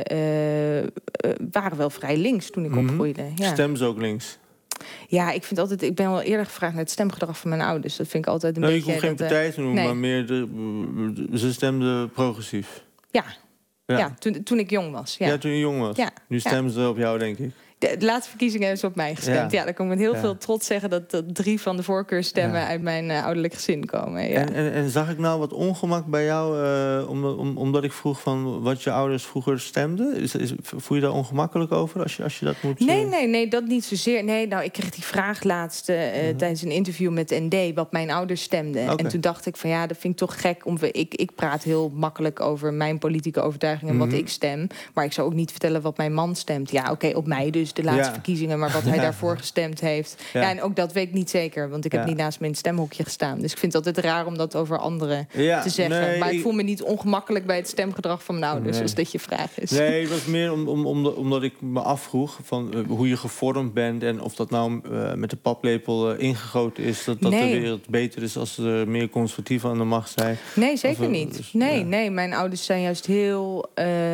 waren wel vrij links toen ik opgroeide. Ja. Stemmen ze ook links? Ja, ik ben wel eerder gevraagd naar het stemgedrag van mijn ouders. Dat vind ik altijd een beetje... Je hoeft geen partij te noemen, maar meer ze stemden progressief. Ja, toen ik jong was. Ja, toen je jong was. Ja. Nu stemmen ze op jou, denk ik. De laatste verkiezingen hebben ze op mij gestemd. Ja, dan kan ik met heel veel trots zeggen dat 3 van de voorkeurstemmen uit mijn ouderlijk gezin komen. Ja. En zag ik nou wat ongemak bij jou, omdat ik vroeg van wat je ouders vroeger stemden? Voel je daar ongemakkelijk over als je dat moet... Nee, dat niet zozeer. Nee, nou, ik kreeg die vraag laatst tijdens een interview met ND, wat mijn ouders stemden. Okay. En toen dacht ik van ja, dat vind ik toch gek. Ik praat heel makkelijk over mijn politieke overtuiging en wat ik stem. Maar ik zou ook niet vertellen wat mijn man stemt. Ja, oké, op mij dus. De laatste verkiezingen, maar wat hij daarvoor gestemd heeft. Ja, en ook dat weet ik niet zeker, want ik heb niet naast me in het stemhokje gestaan. Dus ik vind het altijd raar om dat over anderen te zeggen. Nee, maar ik voel me niet ongemakkelijk bij het stemgedrag van mijn ouders, als dit je vraag is. Nee, het was meer omdat ik me afvroeg van hoe je gevormd bent en of dat nou met de paplepel ingegoten is, dat de wereld beter is als er meer conservatieven aan de macht zijn. Nee, zeker niet. Dus, nee, mijn ouders zijn juist heel...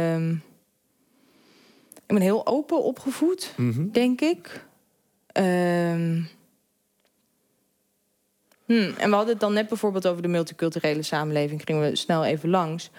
Ik ben heel open opgevoed, denk ik. En we hadden het dan net bijvoorbeeld over de multiculturele samenleving. Gingen we snel even langs.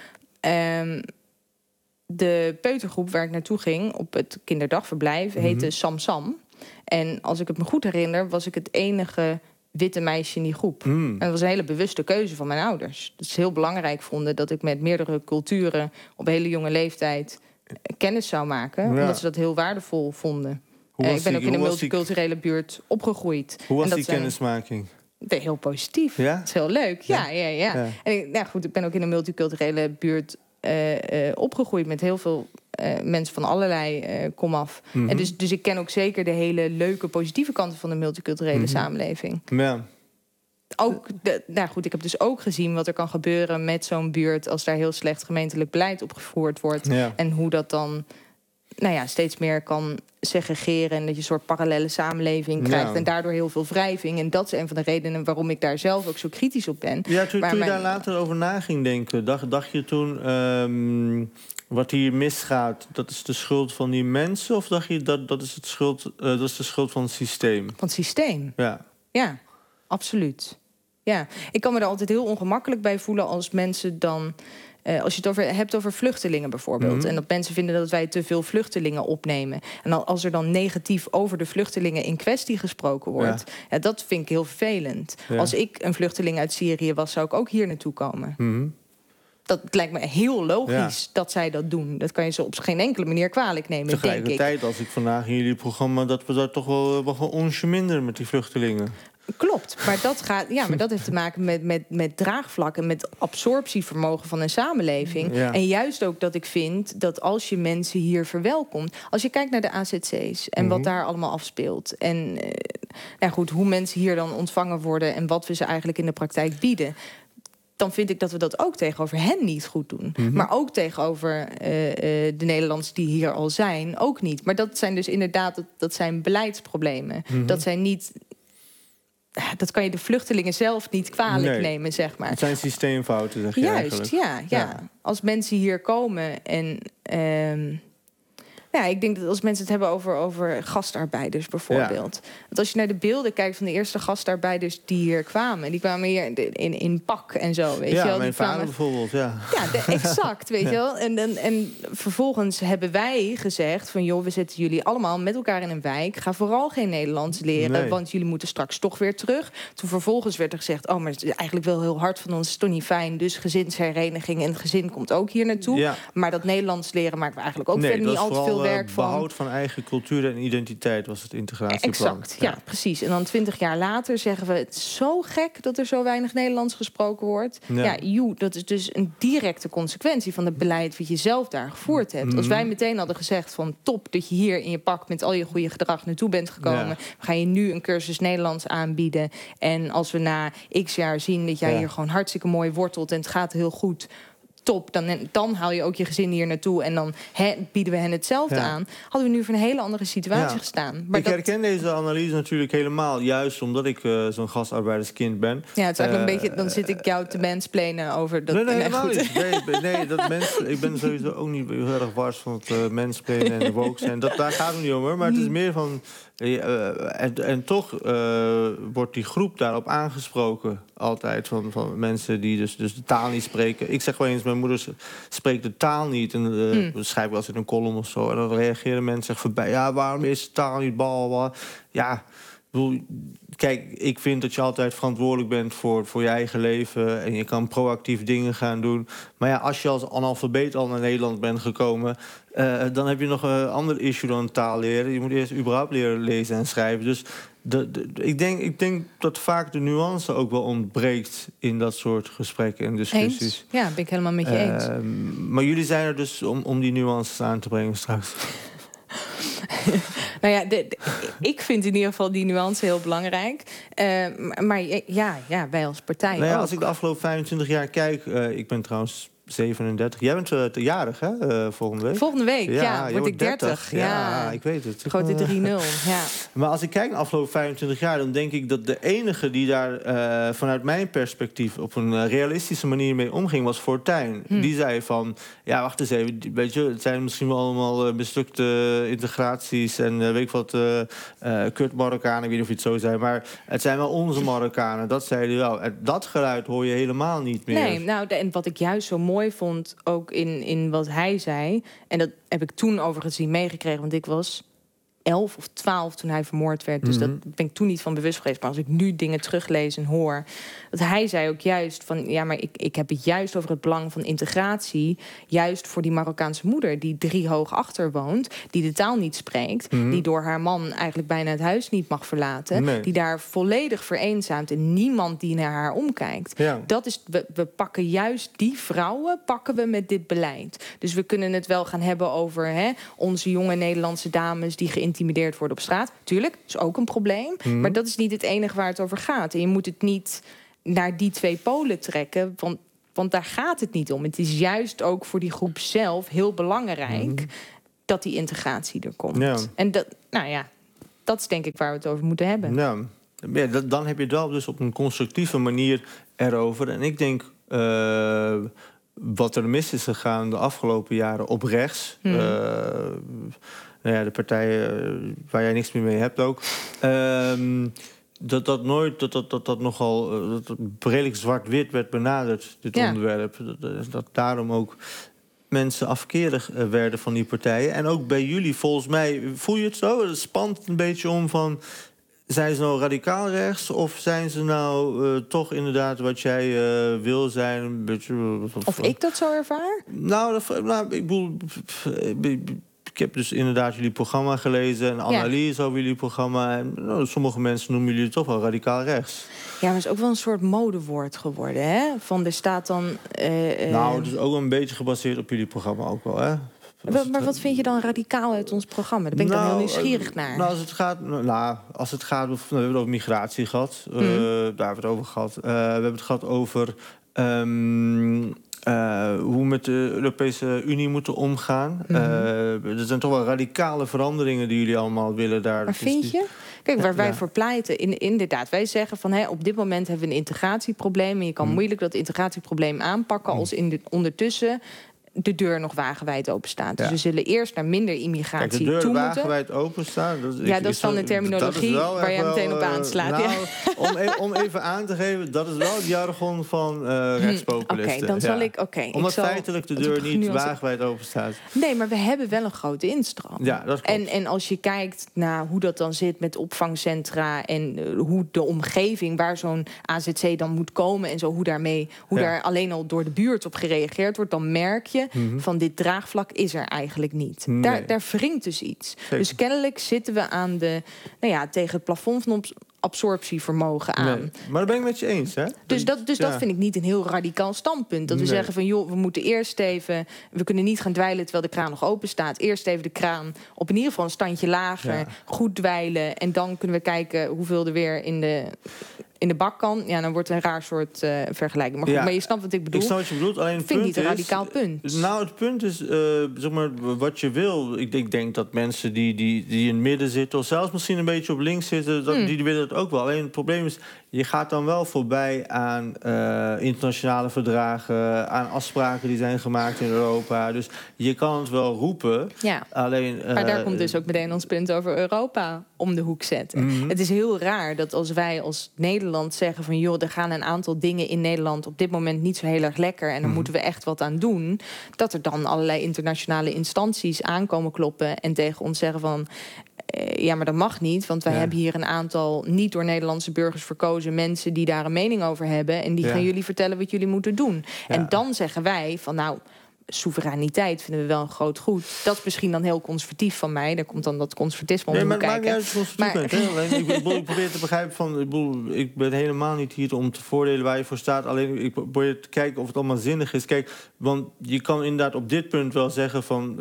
De peutergroep waar ik naartoe ging op het kinderdagverblijf heette Sam. En als ik het me goed herinner, was ik het enige witte meisje in die groep. En dat was een hele bewuste keuze van mijn ouders. Dat ze heel belangrijk vonden dat ik met meerdere culturen op hele jonge leeftijd kennis zou maken, omdat ze dat heel waardevol vonden. Ik ben ook in een multiculturele buurt opgegroeid. Hoe was die kennismaking? Heel positief. Ja? Dat is heel leuk. Ja. En ik ben ook in een multiculturele buurt opgegroeid met heel veel mensen van allerlei komaf. En dus ik ken ook zeker de hele leuke, positieve kanten van de multiculturele samenleving. Ja. Ik heb dus ook gezien wat er kan gebeuren met zo'n buurt als daar heel slecht gemeentelijk beleid op gevoerd wordt. Ja. En hoe dat dan steeds meer kan segregeren en dat je een soort parallele samenleving krijgt en daardoor heel veel wrijving. En dat is een van de redenen waarom ik daar zelf ook zo kritisch op ben. Ja, toen je daar later over na ging denken, dacht je toen wat hier misgaat, dat is de schuld van die mensen? Of dacht je dat is de schuld van het systeem? Van het systeem? Ja, absoluut. Ja, ik kan me er altijd heel ongemakkelijk bij voelen als mensen dan... als je het hebt over vluchtelingen bijvoorbeeld... en dat mensen vinden dat wij te veel vluchtelingen opnemen... en als er dan negatief over de vluchtelingen in kwestie gesproken wordt... dat vind ik heel vervelend. Ja. Als ik een vluchteling uit Syrië was, zou ik ook hier naartoe komen. Dat lijkt me heel logisch dat zij dat doen. Dat kan je ze op geen enkele manier kwalijk nemen, denk ik. Tegelijkertijd, als ik vandaag in jullie programma... dat we daar toch wel onsje minder met die vluchtelingen... Klopt, maar dat heeft te maken met draagvlak en met absorptievermogen van een samenleving. Ja. En juist ook dat ik vind dat als je mensen hier verwelkomt... Als je kijkt naar de AZC's en wat daar allemaal afspeelt... en hoe mensen hier dan ontvangen worden... en wat we ze eigenlijk in de praktijk bieden... dan vind ik dat we dat ook tegenover hen niet goed doen. Maar ook tegenover de Nederlanders die hier al zijn, ook niet. Maar dat zijn dus inderdaad dat zijn beleidsproblemen. Dat zijn niet... Dat kan je de vluchtelingen zelf niet kwalijk nemen, zeg maar. Het zijn systeemfouten, zeg je juist, eigenlijk. Ja. Als mensen hier komen en Ja, ik denk dat als mensen het hebben over gastarbeiders bijvoorbeeld. Want als je naar de beelden kijkt van de eerste gastarbeiders die hier kwamen. Die kwamen hier in pak en zo, weet je wel. Mijn vader bijvoorbeeld, ja. Ja, exact, weet je wel. En vervolgens hebben wij gezegd van... joh, we zetten jullie allemaal met elkaar in een wijk. Ga vooral geen Nederlands leren, want jullie moeten straks toch weer terug. Toen vervolgens werd er gezegd... oh, maar het is eigenlijk wel heel hard van ons, is toch niet fijn. Dus gezinshereniging en het gezin komt ook hier naartoe. Ja. Maar dat Nederlands leren maken we eigenlijk ook verder niet al te veel werk van. Behoud van eigen cultuur en identiteit was het integratieplan. Exact, ja, precies. En dan 20 jaar later zeggen we... het is zo gek dat er zo weinig Nederlands gesproken wordt. Ja, dat is dus een directe consequentie van het beleid... wat je zelf daar gevoerd hebt. Als wij meteen hadden gezegd van top dat je hier in je pak... met al je goede gedrag naartoe bent gekomen... we gaan je nu een cursus Nederlands aanbieden... en als we na x jaar zien dat jij hier gewoon hartstikke mooi wortelt... en het gaat heel goed... top, dan haal je ook je gezin hier naartoe... en dan bieden we hen hetzelfde aan... hadden we nu voor een hele andere situatie gestaan. Maar ik herken deze analyse natuurlijk helemaal... juist omdat ik zo'n gastarbeiderskind ben. Ja, het is eigenlijk een beetje... dan zit ik jou te mansplainen over... dat. Nee, helemaal niet. Ik ben sowieso ook niet heel erg wars van het mansplainen en woke zijn. Daar gaat het niet om, hoor. Maar het is meer van... en toch wordt die groep daarop aangesproken... altijd van mensen die dus de taal niet spreken. Ik zeg wel eens, mijn moeder spreekt de taal niet. En schrijf ik wel eens in een column of zo. En dan reageren mensen echt voorbij. Ja, waarom is de taal niet bal? Ja, kijk, ik vind dat je altijd verantwoordelijk bent voor je eigen leven. En je kan proactief dingen gaan doen. Maar ja, als je als analfabeet al naar Nederland bent gekomen... dan heb je nog een ander issue dan taal leren. Je moet eerst überhaupt leren lezen en schrijven. Dus ik denk dat vaak de nuance ook wel ontbreekt... in dat soort gesprekken en discussies. Eens? Ja, ben ik helemaal met je eens. Maar jullie zijn er dus om die nuances aan te brengen straks. Nou ja, ik vind in ieder geval die nuance heel belangrijk. Maar ja, wij als partij ook. Als ik de afgelopen 25 jaar kijk... ik ben trouwens 37. Jij bent te jarig, hè? Volgende week? Volgende week, word ik 30. Ja, ik weet het. Grote 3-0, ja. Maar als ik kijk naar de afgelopen 25 jaar... dan denk ik dat de enige die daar vanuit mijn perspectief... op een realistische manier mee omging, was Fortuyn. Die zei van, ja, wacht eens even. Weet je, het zijn misschien wel allemaal mislukte integraties... en weet ik wat, kut Marokkanen, ik weet niet of je het zo zei... maar het zijn wel onze Marokkanen, dat zei hij wel. Dat geluid hoor je helemaal niet meer. Nee, nou, en wat ik juist zo mooi vond, ook in wat hij zei... en dat heb ik toen overigens niet meegekregen... want ik was 11 of 12 toen hij vermoord werd. Dus dat ben ik toen niet van bewust geweest. Maar als ik nu dingen teruglees en hoor... dat hij zei ook juist van... ja, maar ik heb het juist over het belang van integratie... juist voor die Marokkaanse moeder... die 3 hoog achter woont, die de taal niet spreekt... die door haar man eigenlijk bijna het huis niet mag verlaten... die daar volledig vereenzaamt... en niemand die naar haar omkijkt. Ja. Dat is, we pakken juist die vrouwen pakken we met dit beleid. Dus we kunnen het wel gaan hebben over... onze jonge Nederlandse dames... die geïntimideerd worden op straat. Tuurlijk, is ook een probleem. Maar dat is niet het enige waar het over gaat. En je moet het niet naar die 2 polen trekken... want daar gaat het niet om. Het is juist ook voor die groep zelf heel belangrijk... dat die integratie er komt. Ja. En dat is denk ik waar we het over moeten hebben. Ja, dan heb je het wel dus op een constructieve manier erover. En ik denk... wat er mis is gegaan de afgelopen jaren op rechts... de partijen waar jij niks meer mee hebt ook... dat nogal redelijk zwart-wit werd benaderd, dit onderwerp. Dat daarom ook mensen afkerig werden van die partijen. En ook bij jullie, volgens mij, voel je het zo? Het spant een beetje om van... zijn ze nou radicaal rechts of zijn ze nou toch inderdaad wat jij wil zijn? Een beetje, of ik dat zo ervaar? Ik bedoel... Ik heb dus inderdaad jullie programma gelezen... een analyse over jullie programma. En, sommige mensen noemen jullie toch wel radicaal rechts. Ja, maar het is ook wel een soort modewoord geworden, hè? Van er staat dan... het is ook een beetje gebaseerd op jullie programma ook wel, hè? Maar wat vind je dan radicaal uit ons programma? Daar ben ik dan heel nieuwsgierig naar. Als het gaat... we hebben het over migratie gehad. Daar hebben we het over gehad. We hebben het gehad over... hoe we met de Europese Unie moeten omgaan. Er zijn toch wel radicale veranderingen die jullie allemaal willen daar. Maar vind je? Kijk, waar wij voor pleiten, inderdaad, wij zeggen van... op dit moment hebben we een integratieprobleem... en je kan moeilijk dat integratieprobleem aanpakken... als ondertussen de deur nog wagenwijd open staat. Dus Ja. we zullen eerst naar minder immigratie Kijk, de deur toe moeten. wagenwijd open staan. Dat is dan de terminologie waar jij meteen op aanslaat. Nou, om even aan te geven, dat is wel het jargon van rechtspopulisten. Oké, dan zal ik... Omdat feitelijk de deur niet wagenwijd open staat. Nee, maar we hebben wel een grote instroom. Ja, dat klopt. En als je kijkt naar hoe dat dan zit met opvangcentra en hoe de omgeving waar zo'n AZC dan moet komen en zo, hoe daar alleen al door de buurt op gereageerd wordt, dan merk je van dit draagvlak is er eigenlijk niet. Nee. Daar wringt dus iets. Zeker. Dus kennelijk zitten we aan tegen het plafond van absorptievermogen aan. Nee, maar dat ben ik met je eens, hè? Dus dat vind ik niet een heel radicaal standpunt. Dat we zeggen van, joh, we moeten eerst even... We kunnen niet gaan dweilen terwijl de kraan nog open staat. Eerst even de kraan op in ieder geval een standje lager. Goed dweilen. En dan kunnen we kijken hoeveel er weer in de bak kan. Ja, dan wordt het een raar soort vergelijking. Maar, goed, maar je snapt wat ik bedoel. Ik snap wat je bedoelt. Alleen het vind punt ik niet een radicaal punt. Nou, het punt is, zeg maar, wat je wil. Ik denk dat mensen die in het midden zitten, of zelfs misschien een beetje op links zitten, die willen het ook wel. Alleen het probleem is, je gaat dan wel voorbij aan internationale verdragen, aan afspraken die zijn gemaakt in Europa. Dus je kan het wel roepen. Ja. Alleen, maar daar komt dus ook meteen ons punt over Europa om de hoek zetten. Het is heel raar dat als wij als Nederland zeggen van, joh, er gaan een aantal dingen in Nederland op dit moment niet zo heel erg lekker en daar moeten we echt wat aan doen, dat er dan allerlei internationale instanties aankomen kloppen en tegen ons zeggen van, ja, maar dat mag niet, want wij hebben hier een aantal niet door Nederlandse burgers verkozen mensen die daar een mening over hebben en die gaan jullie vertellen wat jullie moeten doen. Ja. En dan zeggen wij van, nou, soevereiniteit vinden we wel een groot goed. Dat is misschien dan heel conservatief van mij. Daar komt dan dat conservatisme om te kijken. Maar het maakt niet uit conservatief bent. Ik probeer te begrijpen van, ik ben helemaal niet hier om te voordelen waar je voor staat. Alleen ik probeer te kijken of het allemaal zinnig is. Kijk, want je kan inderdaad op dit punt wel zeggen van,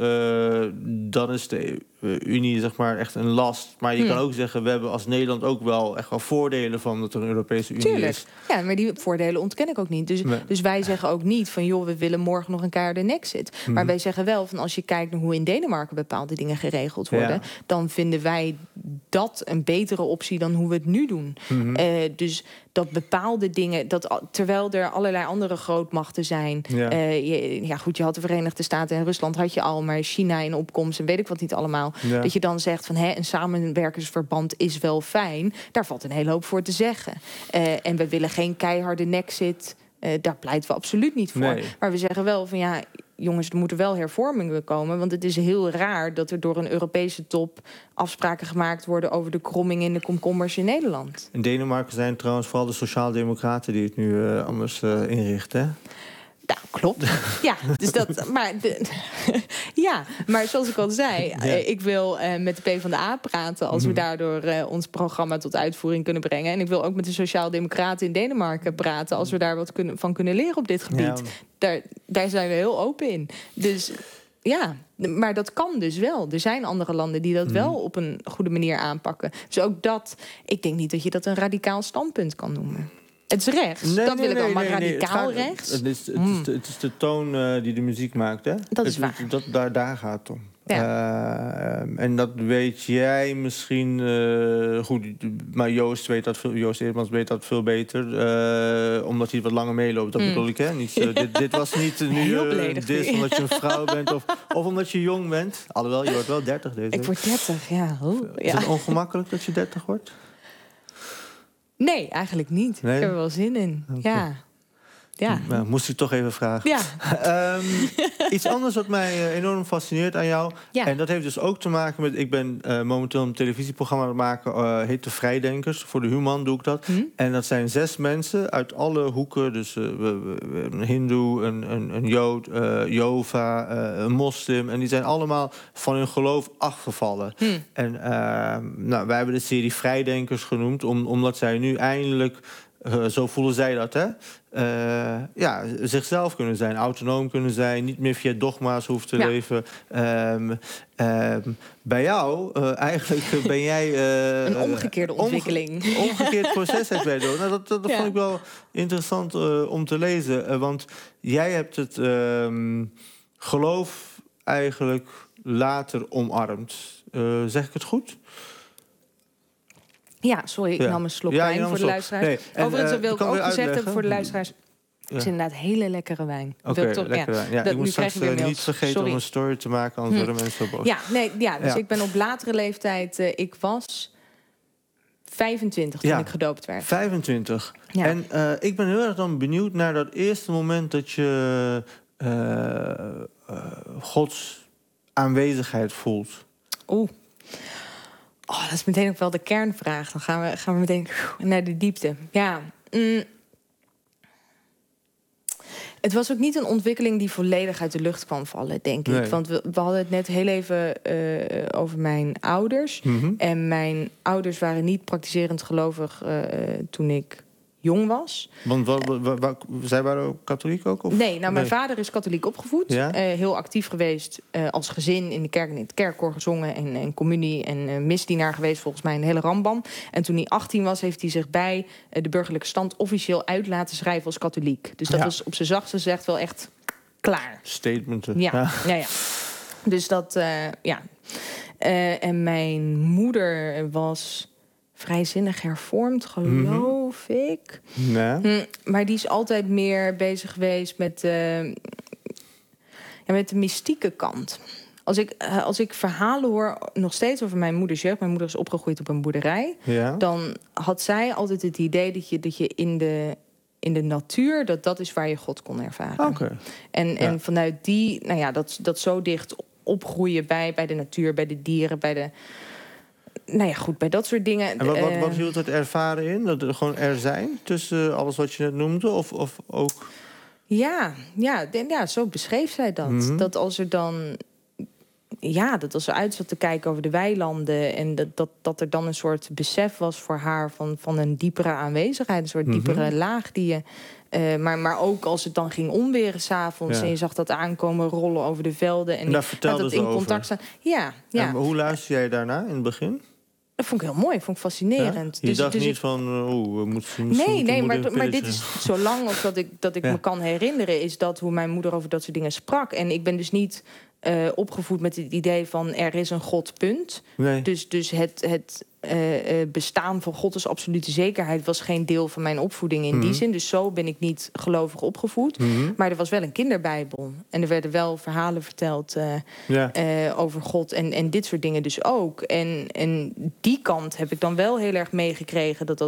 dan is de Unie zeg maar echt een last. Maar je kan ook zeggen, we hebben als Nederland ook wel echt wel voordelen van dat er een Europese Unie is. Ja, maar die voordelen ontken ik ook niet. Dus wij zeggen ook niet van, joh, we willen morgen nog een keiharde exit. Maar wij zeggen wel van, als je kijkt naar hoe in Denemarken bepaalde dingen geregeld worden, dan vinden wij dat een betere optie dan hoe we het nu doen. Dus dat bepaalde dingen, terwijl er allerlei andere grootmachten zijn. Je had de Verenigde Staten en Rusland had je al, maar China in opkomst en weet ik wat niet allemaal. Dat je dan zegt van, een samenwerkingsverband is wel fijn. Daar valt een hele hoop voor te zeggen. En we willen geen keiharde nexit. Daar pleiten we absoluut niet voor. Nee. Maar we zeggen wel van, ja, jongens, er moeten wel hervormingen komen. Want het is heel raar dat er door een Europese top afspraken gemaakt worden over de kromming in de komkommers in Nederland. In Denemarken zijn trouwens vooral de sociaaldemocraten die het nu anders inrichten. Nou, klopt. Ja, dus maar zoals ik al zei, ik wil met de PvdA praten als we daardoor ons programma tot uitvoering kunnen brengen. En ik wil ook met de Sociaaldemocraten in Denemarken praten als we daar wat van kunnen leren op dit gebied. Ja. Daar zijn we heel open in. Dus ja, maar dat kan dus wel. Er zijn andere landen die dat wel op een goede manier aanpakken. Dus ook dat, ik denk niet dat je dat een radicaal standpunt kan noemen. Het is rechts, dat wil ik al, maar radicaal rechts. Het is de toon die de muziek maakt, hè? Dat is waar. Daar gaat het om. Ja. En dat weet jij misschien goed, maar Joost Eerdmans weet dat veel beter, omdat hij wat langer meeloopt. Dat bedoel ik, hè? Dit was niet nu dit omdat je een vrouw bent of omdat je jong bent. Alhoewel, je wordt wel 30 deze week. Ik word 30, ja. Is het ongemakkelijk dat je 30 wordt? Nee, eigenlijk niet. Nee? Ik heb er wel zin in. Okay. Ja. Nou, moest ik toch even vragen. Ja. Iets anders wat mij enorm fascineert aan jou. Ja. En dat heeft dus ook te maken met, ik ben momenteel een televisieprogramma aan het maken, heet De Vrijdenkers. Voor de Human doe ik dat. En dat zijn 6 mensen uit alle hoeken. Dus een hindoe, een jood, Jova, een moslim. En die zijn allemaal van hun geloof afgevallen. En wij hebben de serie Vrijdenkers genoemd, omdat zij nu eindelijk, zo voelen zij dat, hè? Zichzelf kunnen zijn, autonoom kunnen zijn, niet meer via dogma's hoeft te leven. Bij jou, eigenlijk ben jij een omgekeerde ontwikkeling. Omgekeerd proces heeft bij door. Nou, dat vond ik wel interessant om te lezen. Want jij hebt het geloof eigenlijk later omarmd. Zeg ik het goed? Ja, sorry, ik nam een slok wijn voor de luisteraars. Nee. Overigens wil ik ook gezegd hebben voor de luisteraars, Het is inderdaad hele lekkere wijn. Oké, lekker wijn. Ja, ik moet straks niet vergeten om een story te maken, anders worden mensen zo boos. Dus ik ben op latere leeftijd... ik was 25 toen ik gedoopt werd. 25. Ja. En ik ben heel erg dan benieuwd naar dat eerste moment dat je Gods aanwezigheid voelt. Oh, dat is meteen ook wel de kernvraag. Dan gaan we meteen naar de diepte. Ja. Het was ook niet een ontwikkeling die volledig uit de lucht kwam vallen, denk ik. Want we hadden het net heel even over mijn ouders. Mm-hmm. En mijn ouders waren niet praktiserend gelovig toen ik jong was. Want zij waren ook katholiek ook? Of? Nee, mijn vader is katholiek opgevoed. Ja? Heel actief geweest als gezin in de kerk en in het kerkkoor gezongen en communie en misdienaar geweest, volgens mij een hele rambam. En toen hij 18 was, heeft hij zich bij de burgerlijke stand officieel uit laten schrijven als katholiek. Dus dat was op zijn zachtst gezegd wel echt klaar. Statementen. Ja. Dus dat, en mijn moeder was vrijzinnig hervormd, geloof ik. Nee. Maar die is altijd meer bezig geweest met de mystieke kant. Als ik verhalen hoor, nog steeds over mijn moeders jeugd... mijn moeder is opgegroeid op een boerderij... dan had zij altijd het idee dat je in de natuur... dat is waar je God kon ervaren. Okay. En vanuit die, dat zo dicht opgroeien bij de natuur... bij de dieren, bij de... bij dat soort dingen. En wat hield het ervaren in? Dat er gewoon er zijn tussen alles wat je net noemde? Of ook... Ja, zo beschreef zij dat. Mm-hmm. Dat als er dan... dat als ze uit zat te kijken over de weilanden... en dat er dan een soort besef was voor haar van een diepere aanwezigheid. Een soort diepere laag die je... Maar ook als het dan ging omweren 's avonds... en je zag dat aankomen rollen over de velden... en daar vertelde dat ze in over. contact staan. Ja. En hoe luister jij daarna in het begin? Dat vond ik heel mooi, vond ik fascinerend. Ja? Je dacht niet van, we moeten... maar dit is zo lang als dat ik me kan herinneren... is dat hoe mijn moeder over dat soort dingen sprak. En ik ben dus niet opgevoed met het idee van... er is een God, punt. Nee. Dus het bestaan van God als absolute zekerheid... was geen deel van mijn opvoeding in die zin. Dus zo ben ik niet gelovig opgevoed. Maar er was wel een kinderbijbel. En er werden wel verhalen verteld over God en dit soort dingen dus ook. En die kant heb ik dan wel heel erg meegekregen... dat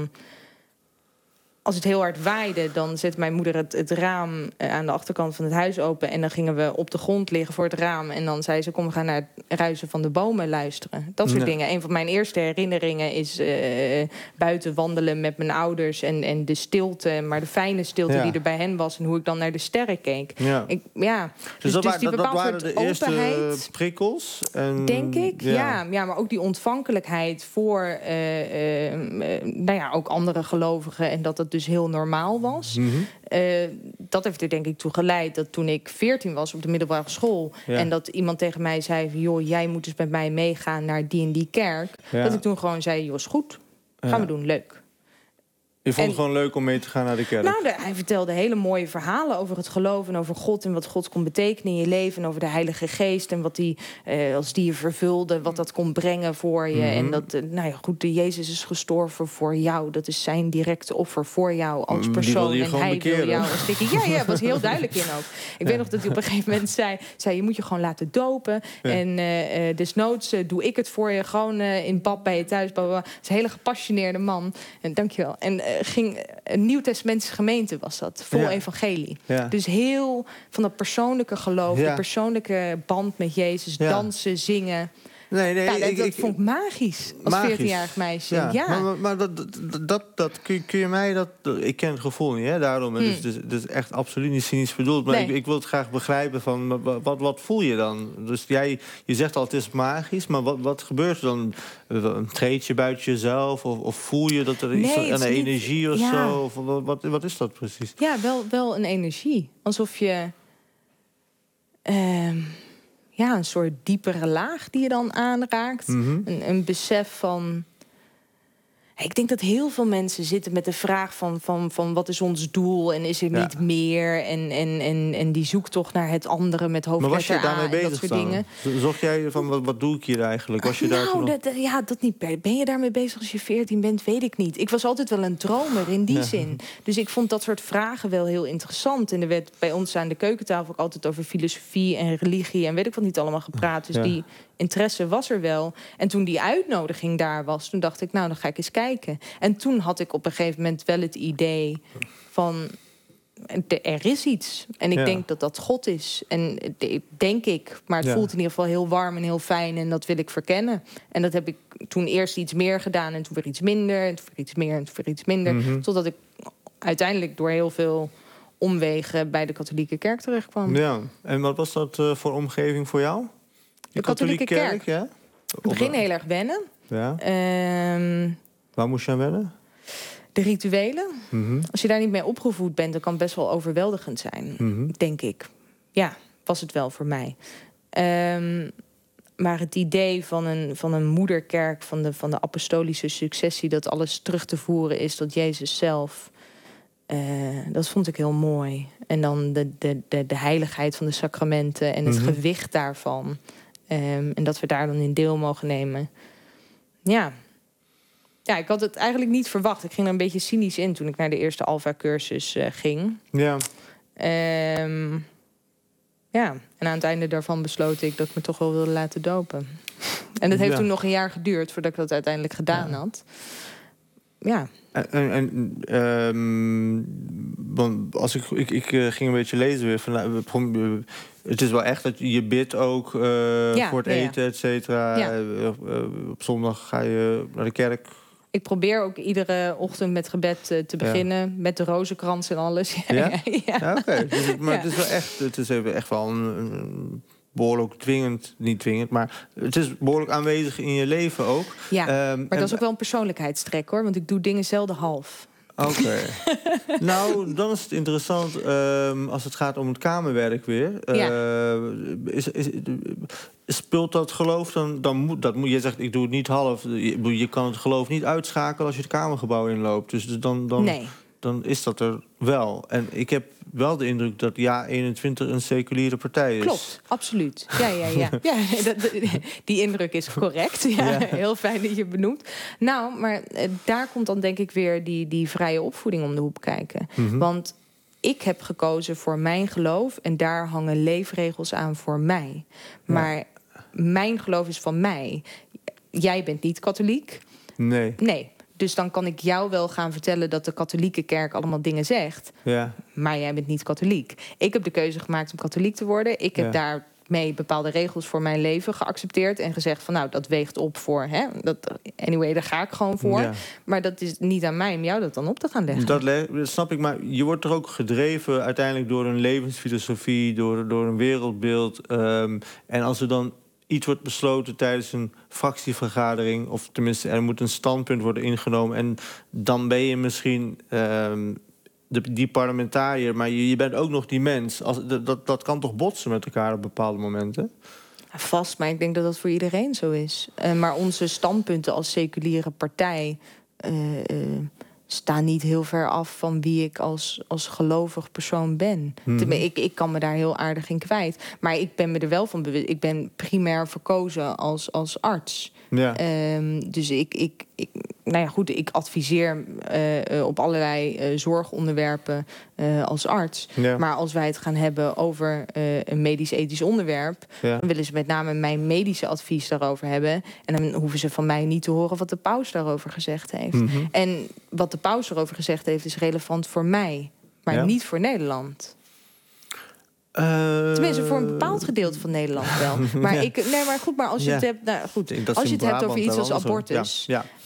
als het heel hard waaide, dan zette mijn moeder het raam aan de achterkant van het huis open... en dan gingen we op de grond liggen voor het raam... en dan zei ze, kom, we gaan naar het ruisen van de bomen luisteren. Dat soort dingen. Een van mijn eerste herinneringen is buiten wandelen met mijn ouders... en de stilte, maar de fijne stilte die er bij hen was... en hoe ik dan naar de sterren keek. Ja. Dus dat waren de eerste prikkels? Denk ik, ja. Maar ook die ontvankelijkheid voor ook andere gelovigen... en dat het dus heel normaal was. Dat heeft er denk ik toe geleid dat toen ik 14 was op de middelbare school... en dat iemand tegen mij zei van... joh, jij moet dus met mij meegaan naar die en die kerk. Dat ik toen gewoon zei, joh, is goed. Gaan we doen, leuk. Je vond het gewoon leuk om mee te gaan naar de kerk? Nou, hij vertelde hele mooie verhalen over het geloof... en over God en wat God kon betekenen in je leven... en over de Heilige Geest en wat die, als die je vervulde... wat dat kon brengen voor je. En dat, Jezus is gestorven voor jou. Dat is zijn directe offer voor jou als persoon. En hij wil jou een stukje... Ja, was heel duidelijk in ook. Ik weet nog dat hij op een gegeven moment zei... je moet je gewoon laten dopen. Ja. En desnoods doe ik het voor je. Gewoon in bad bij je thuis. Het is een hele gepassioneerde man. En dankjewel. En ging een Nieuwtestamentische gemeente was dat. Vol evangelie. Ja. Dus heel van dat persoonlijke geloof... de persoonlijke band met Jezus... dansen, zingen... Nee, dat vond ik magisch als 14-jarig meisje. Ja. Maar dat kun je mij... ik ken het gevoel niet, hè, daarom. Dus echt absoluut niet cynisch bedoeld. Maar ik wil het graag begrijpen van... Wat voel je dan? Dus je zegt al, het is magisch. Maar wat gebeurt er dan? Treed je buiten jezelf? Of voel je dat er iets aan energie of zo? Of wat is dat precies? Ja, wel een energie. Alsof je... een soort diepere laag die je dan aanraakt. Een besef van... Ik denk dat heel veel mensen zitten met de vraag van wat is ons doel en is er niet meer? En die zoektocht naar het andere met hoofdletter A. Maar was je daarmee bezig dat soort dingen. Zocht jij van wat doe ik hier eigenlijk? Was je daar dat niet. Ben je daarmee bezig als je 14 bent? Weet ik niet. Ik was altijd wel een dromer in die zin. Dus ik vond dat soort vragen wel heel interessant. En er werd bij ons aan de keukentafel ook altijd over filosofie en religie en weet ik wat niet allemaal gepraat. Dus die interesse was er wel. En toen die uitnodiging daar was, toen dacht ik, nou, dan ga ik eens kijken. En toen had ik op een gegeven moment wel het idee van, er is iets. En ik denk dat dat God is. En denk ik. Maar het voelt in ieder geval heel warm en heel fijn. En dat wil ik verkennen. En dat heb ik toen eerst iets meer gedaan. En toen weer iets minder. En toen weer iets meer. En toen weer iets minder. Totdat ik uiteindelijk door heel veel omwegen bij de katholieke kerk terechtkwam. Ja. En wat was dat voor omgeving voor jou? De katholieke kerk? Ja? In het begin heel erg wennen. Ja. Waar moest je aan wennen? De rituelen. Als je daar niet mee opgevoed bent, dan kan het best wel overweldigend zijn. Denk ik. Ja, was het wel voor mij. Maar het idee van een moederkerk, van de apostolische successie, dat alles terug te voeren is tot Jezus zelf, dat vond ik heel mooi. En dan de heiligheid van de sacramenten en het gewicht daarvan. En dat we daar dan in deel mogen nemen. Ja, ik had het eigenlijk niet verwacht. Ik ging er een beetje cynisch in toen ik naar de eerste Alpha-cursus ging. Ja. En aan het einde daarvan besloot ik dat ik me toch wel wilde laten dopen. En dat heeft toen nog een jaar geduurd voordat ik dat uiteindelijk gedaan had. Ja. Want als ik ging een beetje lezen weer van, het is wel echt dat je bidt ook voor het eten, et cetera. Ja. Op zondag ga je naar de kerk. Ik probeer ook iedere ochtend met gebed te beginnen. Met de rozenkrans en alles. Ja? Oké. Dus maar het is wel echt, het is echt wel een behoorlijk dwingend, niet dwingend, maar het is behoorlijk aanwezig in je leven ook. Ja, maar dat is ook wel een persoonlijkheidstrek, hoor. Want ik doe dingen zelden half. Oké. Nou, dan is het interessant als het gaat om het kamerwerk weer. Speelt dat geloof dan moet dat moet je zegt, ik doe het niet half. Je kan het geloof niet uitschakelen als je het kamergebouw inloopt. Dus dan is dat er wel. En ik heb wel de indruk dat JA21 een seculiere partij is. Klopt, absoluut. Ja. Die indruk is correct. Heel fijn dat je het benoemt. Nou, maar daar komt dan denk ik weer die vrije opvoeding om de hoek kijken. Want ik heb gekozen voor mijn geloof en daar hangen leefregels aan voor mij. Maar mijn geloof is van mij. Jij bent niet katholiek. Nee. Dus dan kan ik jou wel gaan vertellen dat de katholieke kerk allemaal dingen zegt. Ja. Maar jij bent niet katholiek. Ik heb de keuze gemaakt om katholiek te worden. Ik heb daarmee bepaalde regels voor mijn leven geaccepteerd. En gezegd van nou, dat weegt op voor. Anyway, daar ga ik gewoon voor. Ja. Maar dat is niet aan mij om jou dat dan op te gaan leggen. Dat snap ik, maar je wordt er ook gedreven uiteindelijk door een levensfilosofie, door een wereldbeeld. En als er dan iets wordt besloten tijdens een fractievergadering, of tenminste er moet een standpunt worden ingenomen, en dan ben je misschien die parlementariër, maar je bent ook nog die mens. Dat kan toch botsen met elkaar op bepaalde momenten? Vast, maar ik denk dat dat voor iedereen zo is. Maar onze standpunten als seculiere partij staan niet heel ver af van wie ik als gelovig persoon ben. Ik kan me daar heel aardig in kwijt. Maar ik ben me er wel van bewust. Ik ben primair verkozen als arts. Ja. Dus ik adviseer op allerlei zorgonderwerpen als arts. Ja. Maar als wij het gaan hebben over een medisch-ethisch onderwerp, dan willen ze met name mijn medische advies daarover hebben. En dan hoeven ze van mij niet te horen wat de paus daarover gezegd heeft. En wat de paus erover gezegd heeft is relevant voor mij, maar niet voor Nederland. Tenminste, voor een bepaald gedeelte van Nederland wel. Maar maar als je het hebt, als je het hebt over iets als abortus.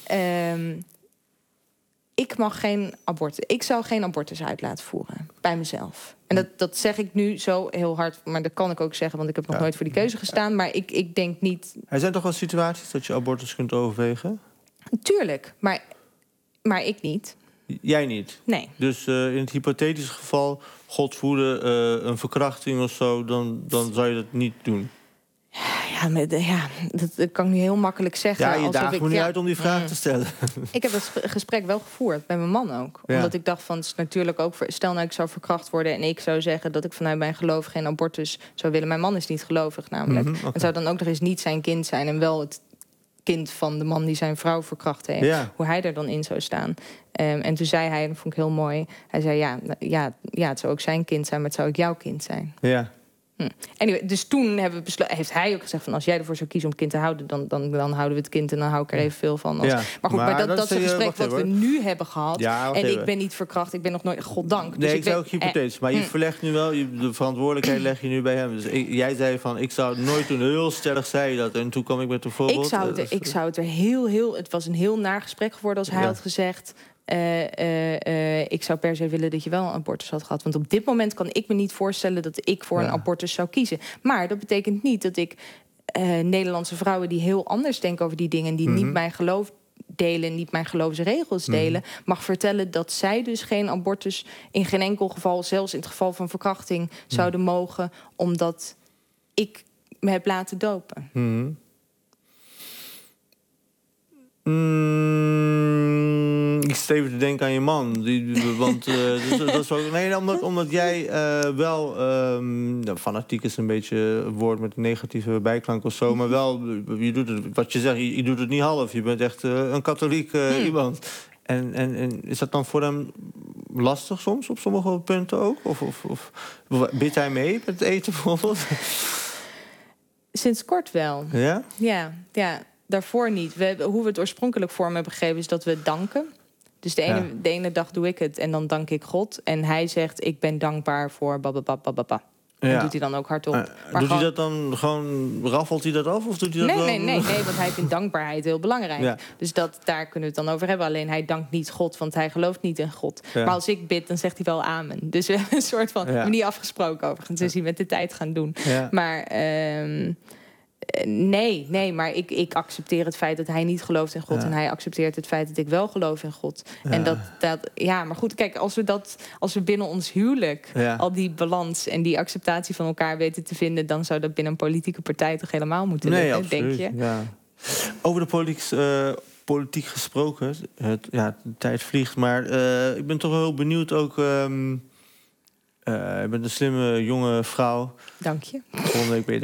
Ik mag geen abortus. Ik zou geen abortus uit laten voeren bij mezelf. En dat zeg ik nu zo heel hard, maar dat kan ik ook zeggen, want ik heb nog nooit voor die keuze gestaan. Maar ik denk niet. Er zijn toch wel situaties dat je abortus kunt overwegen? Tuurlijk, maar ik niet. Jij niet? Nee. Dus in het hypothetische geval, God voerde een verkrachting of zo, dan zou je dat niet doen? Ja, dat kan ik nu heel makkelijk zeggen. Ja, je daagt me niet uit om die vraag te stellen. Ik heb dat gesprek wel gevoerd, bij mijn man ook. Ja. Omdat ik dacht van, het is natuurlijk ook... Stel nou, ik zou verkracht worden en ik zou zeggen... dat ik vanuit mijn geloof geen abortus zou willen. Mijn man is niet gelovig namelijk. Okay. Het zou dan ook nog eens niet zijn kind zijn... en wel het kind van de man die zijn vrouw verkracht heeft. Ja. Hoe hij er dan in zou staan. En toen zei hij, en dat vond ik heel mooi... hij zei, het zou ook zijn kind zijn... maar het zou ook jouw kind zijn. Ja. Anyway, dus toen heeft hij ook gezegd van... als jij ervoor zou kiezen om het kind te houden... dan houden we het kind en dan hou ik er evenveel van. Ja. Maar goed, maar dat is een gesprek wat we nu hebben gehad. Ja, en ik ben niet verkracht, ik ben nog nooit... Goddank. Nee, ik zei ook hypothetisch. Maar je verlegt nu wel... de verantwoordelijkheid leg je nu bij hem. Dus jij zei van, ik zou het nooit doen. Heel stellig zei je dat. En toen kwam ik met een voorbeeld. Ik zou het er heel... Het was een heel naar gesprek geworden als hij had gezegd... ik zou per se willen dat je wel een abortus had gehad. Want op dit moment kan ik me niet voorstellen... dat ik voor een abortus zou kiezen. Maar dat betekent niet dat ik Nederlandse vrouwen... die heel anders denken over die dingen... die niet mijn geloof delen, niet mijn geloofsregels delen... mag vertellen dat zij dus geen abortus... in geen enkel geval, zelfs in het geval van verkrachting... zouden mogen, omdat ik me heb laten dopen. Ik zit even te denken aan je man. Want dat is ook, nee, omdat jij wel... fanatiek is een beetje een woord met een negatieve bijklank of zo. Maar wel, je doet het, wat je zegt, je doet het niet half. Je bent echt een katholiek iemand. En is dat dan voor hem lastig soms op sommige punten ook? Of bidt hij mee met het eten bijvoorbeeld? Sinds kort wel. Ja? Ja. Daarvoor niet. Hoe we het oorspronkelijk vorm hebben gegeven... is dat we danken. Dus de ene dag doe ik het en dan dank ik God. En hij zegt, ik ben dankbaar voor bababababa. Dat doet hij dan ook hardop. Doet hij dat dan gewoon... raffelt hij dat af? Of doet hij dat nee, want hij vindt dankbaarheid heel belangrijk. Ja. Dus daar kunnen we het dan over hebben. Alleen hij dankt niet God, want hij gelooft niet in God. Ja. Maar als ik bid, dan zegt hij wel amen. Dus we hebben een soort van... we hebben niet afgesproken overigens. Dus hij met de tijd gaan doen. Ja. Maar... Nee, maar ik accepteer het feit dat hij niet gelooft in God... en hij accepteert het feit dat ik wel geloof in God. Ja. En maar goed, kijk, als we binnen ons huwelijk... al die balans en die acceptatie van elkaar weten te vinden... dan zou dat binnen een politieke partij toch helemaal moeten lukken, denk je? Ja. Over de politiek gesproken, de tijd vliegt... maar ik ben toch wel heel benieuwd ook... je bent een slimme, jonge vrouw. Dank je. Volgende week ben je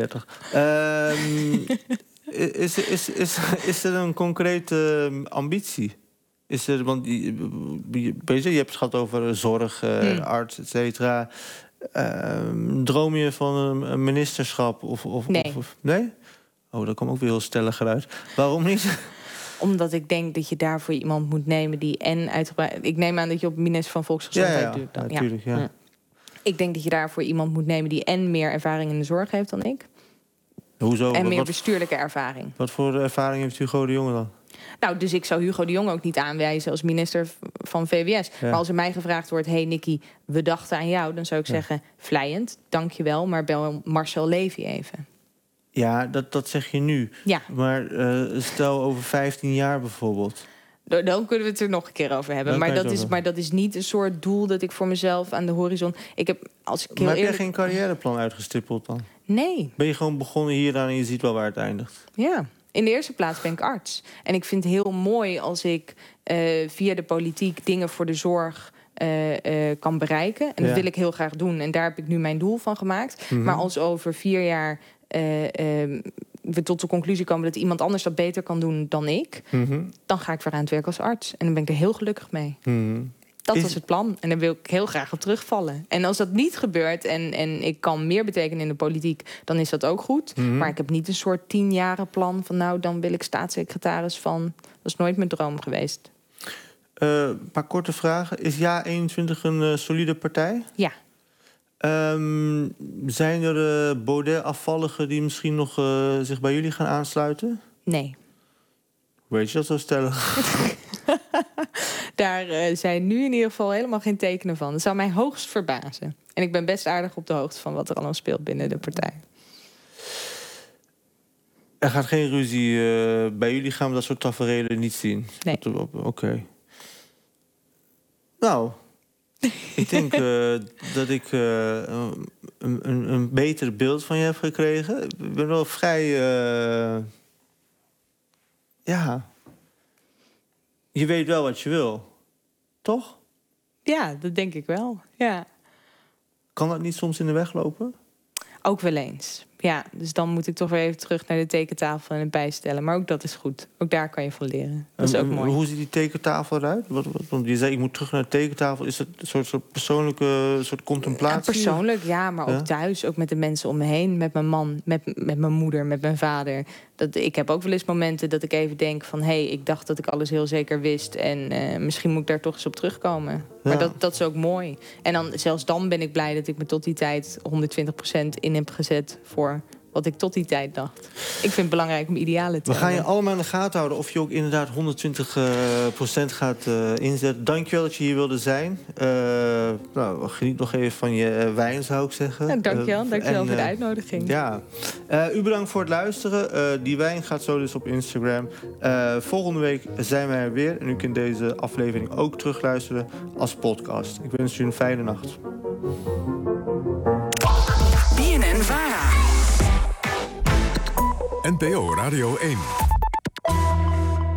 30. Is er een concrete ambitie? Want je hebt het gehad over zorg, arts, et cetera. Droom je van een ministerschap? Nee. Nee? Oh, dat kwam ook weer heel stellig uit. Waarom niet? Omdat ik denk dat je daarvoor iemand moet nemen die uitgebreid... Ik neem aan dat je op minister van Volksgezondheid doet. Ja, natuurlijk, ja. Ik denk dat je daarvoor iemand moet nemen die meer ervaring in de zorg heeft dan ik. Hoezo? En meer bestuurlijke ervaring. Wat voor ervaring heeft Hugo de Jonge dan? Nou, dus ik zou Hugo de Jonge ook niet aanwijzen als minister van VWS. Ja. Maar als er mij gevraagd wordt... hey Nikki, we dachten aan jou... dan zou ik zeggen, vlijend, dank je wel... maar bel Marcel Levy even. Ja, dat zeg je nu. Ja. Maar stel over 15 jaar bijvoorbeeld... Dan kunnen we het er nog een keer over hebben. Maar dat is niet een soort doel dat ik voor mezelf aan de horizon... Maar heb jij geen carrièreplan uitgestippeld dan? Nee. Ben je gewoon begonnen hieraan en je ziet wel waar het eindigt? Ja. In de eerste plaats ben ik arts. En ik vind het heel mooi als ik via de politiek dingen voor de zorg... kan bereiken. En dat wil ik heel graag doen. En daar heb ik nu mijn doel van gemaakt. Maar als over 4 jaar... we tot de conclusie komen dat iemand anders dat beter kan doen dan ik... dan ga ik weer aan het werk als arts. En dan ben ik er heel gelukkig mee. Dat was het plan. En daar wil ik heel graag op terugvallen. En als dat niet gebeurt en ik kan meer betekenen in de politiek... dan is dat ook goed. Maar ik heb niet een soort 10-jaren plan van... nou, dan wil ik staatssecretaris van... Dat is nooit mijn droom geweest. Een paar korte vragen. Is JA21 een solide partij? Ja. Zijn er Baudet-afvalligen die misschien nog zich bij jullie gaan aansluiten? Nee. Hoe weet je dat zo stellig? Daar zijn nu in ieder geval helemaal geen tekenen van. Dat zou mij hoogst verbazen. En ik ben best aardig op de hoogte van wat er allemaal speelt binnen de partij. Er gaat geen ruzie bij jullie, gaan we dat soort taferelen niet zien? Nee. Oké. Nou, Ik denk dat ik een beter beeld van je heb gekregen. Ik ben wel vrij... Je weet wel wat je wil. Toch? Ja, dat denk ik wel. Ja. Kan dat niet soms in de weg lopen? Ook wel eens. Ja, dus dan moet ik toch weer even terug naar de tekentafel en het bijstellen. Maar ook dat is goed. Ook daar kan je van leren. Dat is ook mooi. Hoe ziet die tekentafel eruit? Want je zei, ik moet terug naar de tekentafel. Is het een soort persoonlijke contemplatie? Ja, persoonlijk, ja, maar ook thuis. Ook met de mensen om me heen. Met mijn man, met mijn moeder, met mijn vader. Ik heb ook wel eens momenten dat ik even denk van... ik dacht dat ik alles heel zeker wist. En misschien moet ik daar toch eens op terugkomen. Ja. Maar dat is ook mooi. En zelfs dan ben ik blij dat ik me tot die tijd 120% in heb gezet... voor wat ik tot die tijd dacht. Ik vind het belangrijk om idealen te hebben. We gaan je allemaal in de gaten houden of je ook inderdaad 120% gaat inzetten. Dankjewel dat je hier wilde zijn. Geniet nog even van je wijn, zou ik zeggen. Ja, dankjewel voor de uitnodiging. Ja. U bedankt voor het luisteren. Die wijn gaat zo dus op Instagram. Volgende week zijn wij er weer. En u kunt deze aflevering ook terugluisteren als podcast. Ik wens u een fijne nacht. BNN-VARA. NPO Radio 1.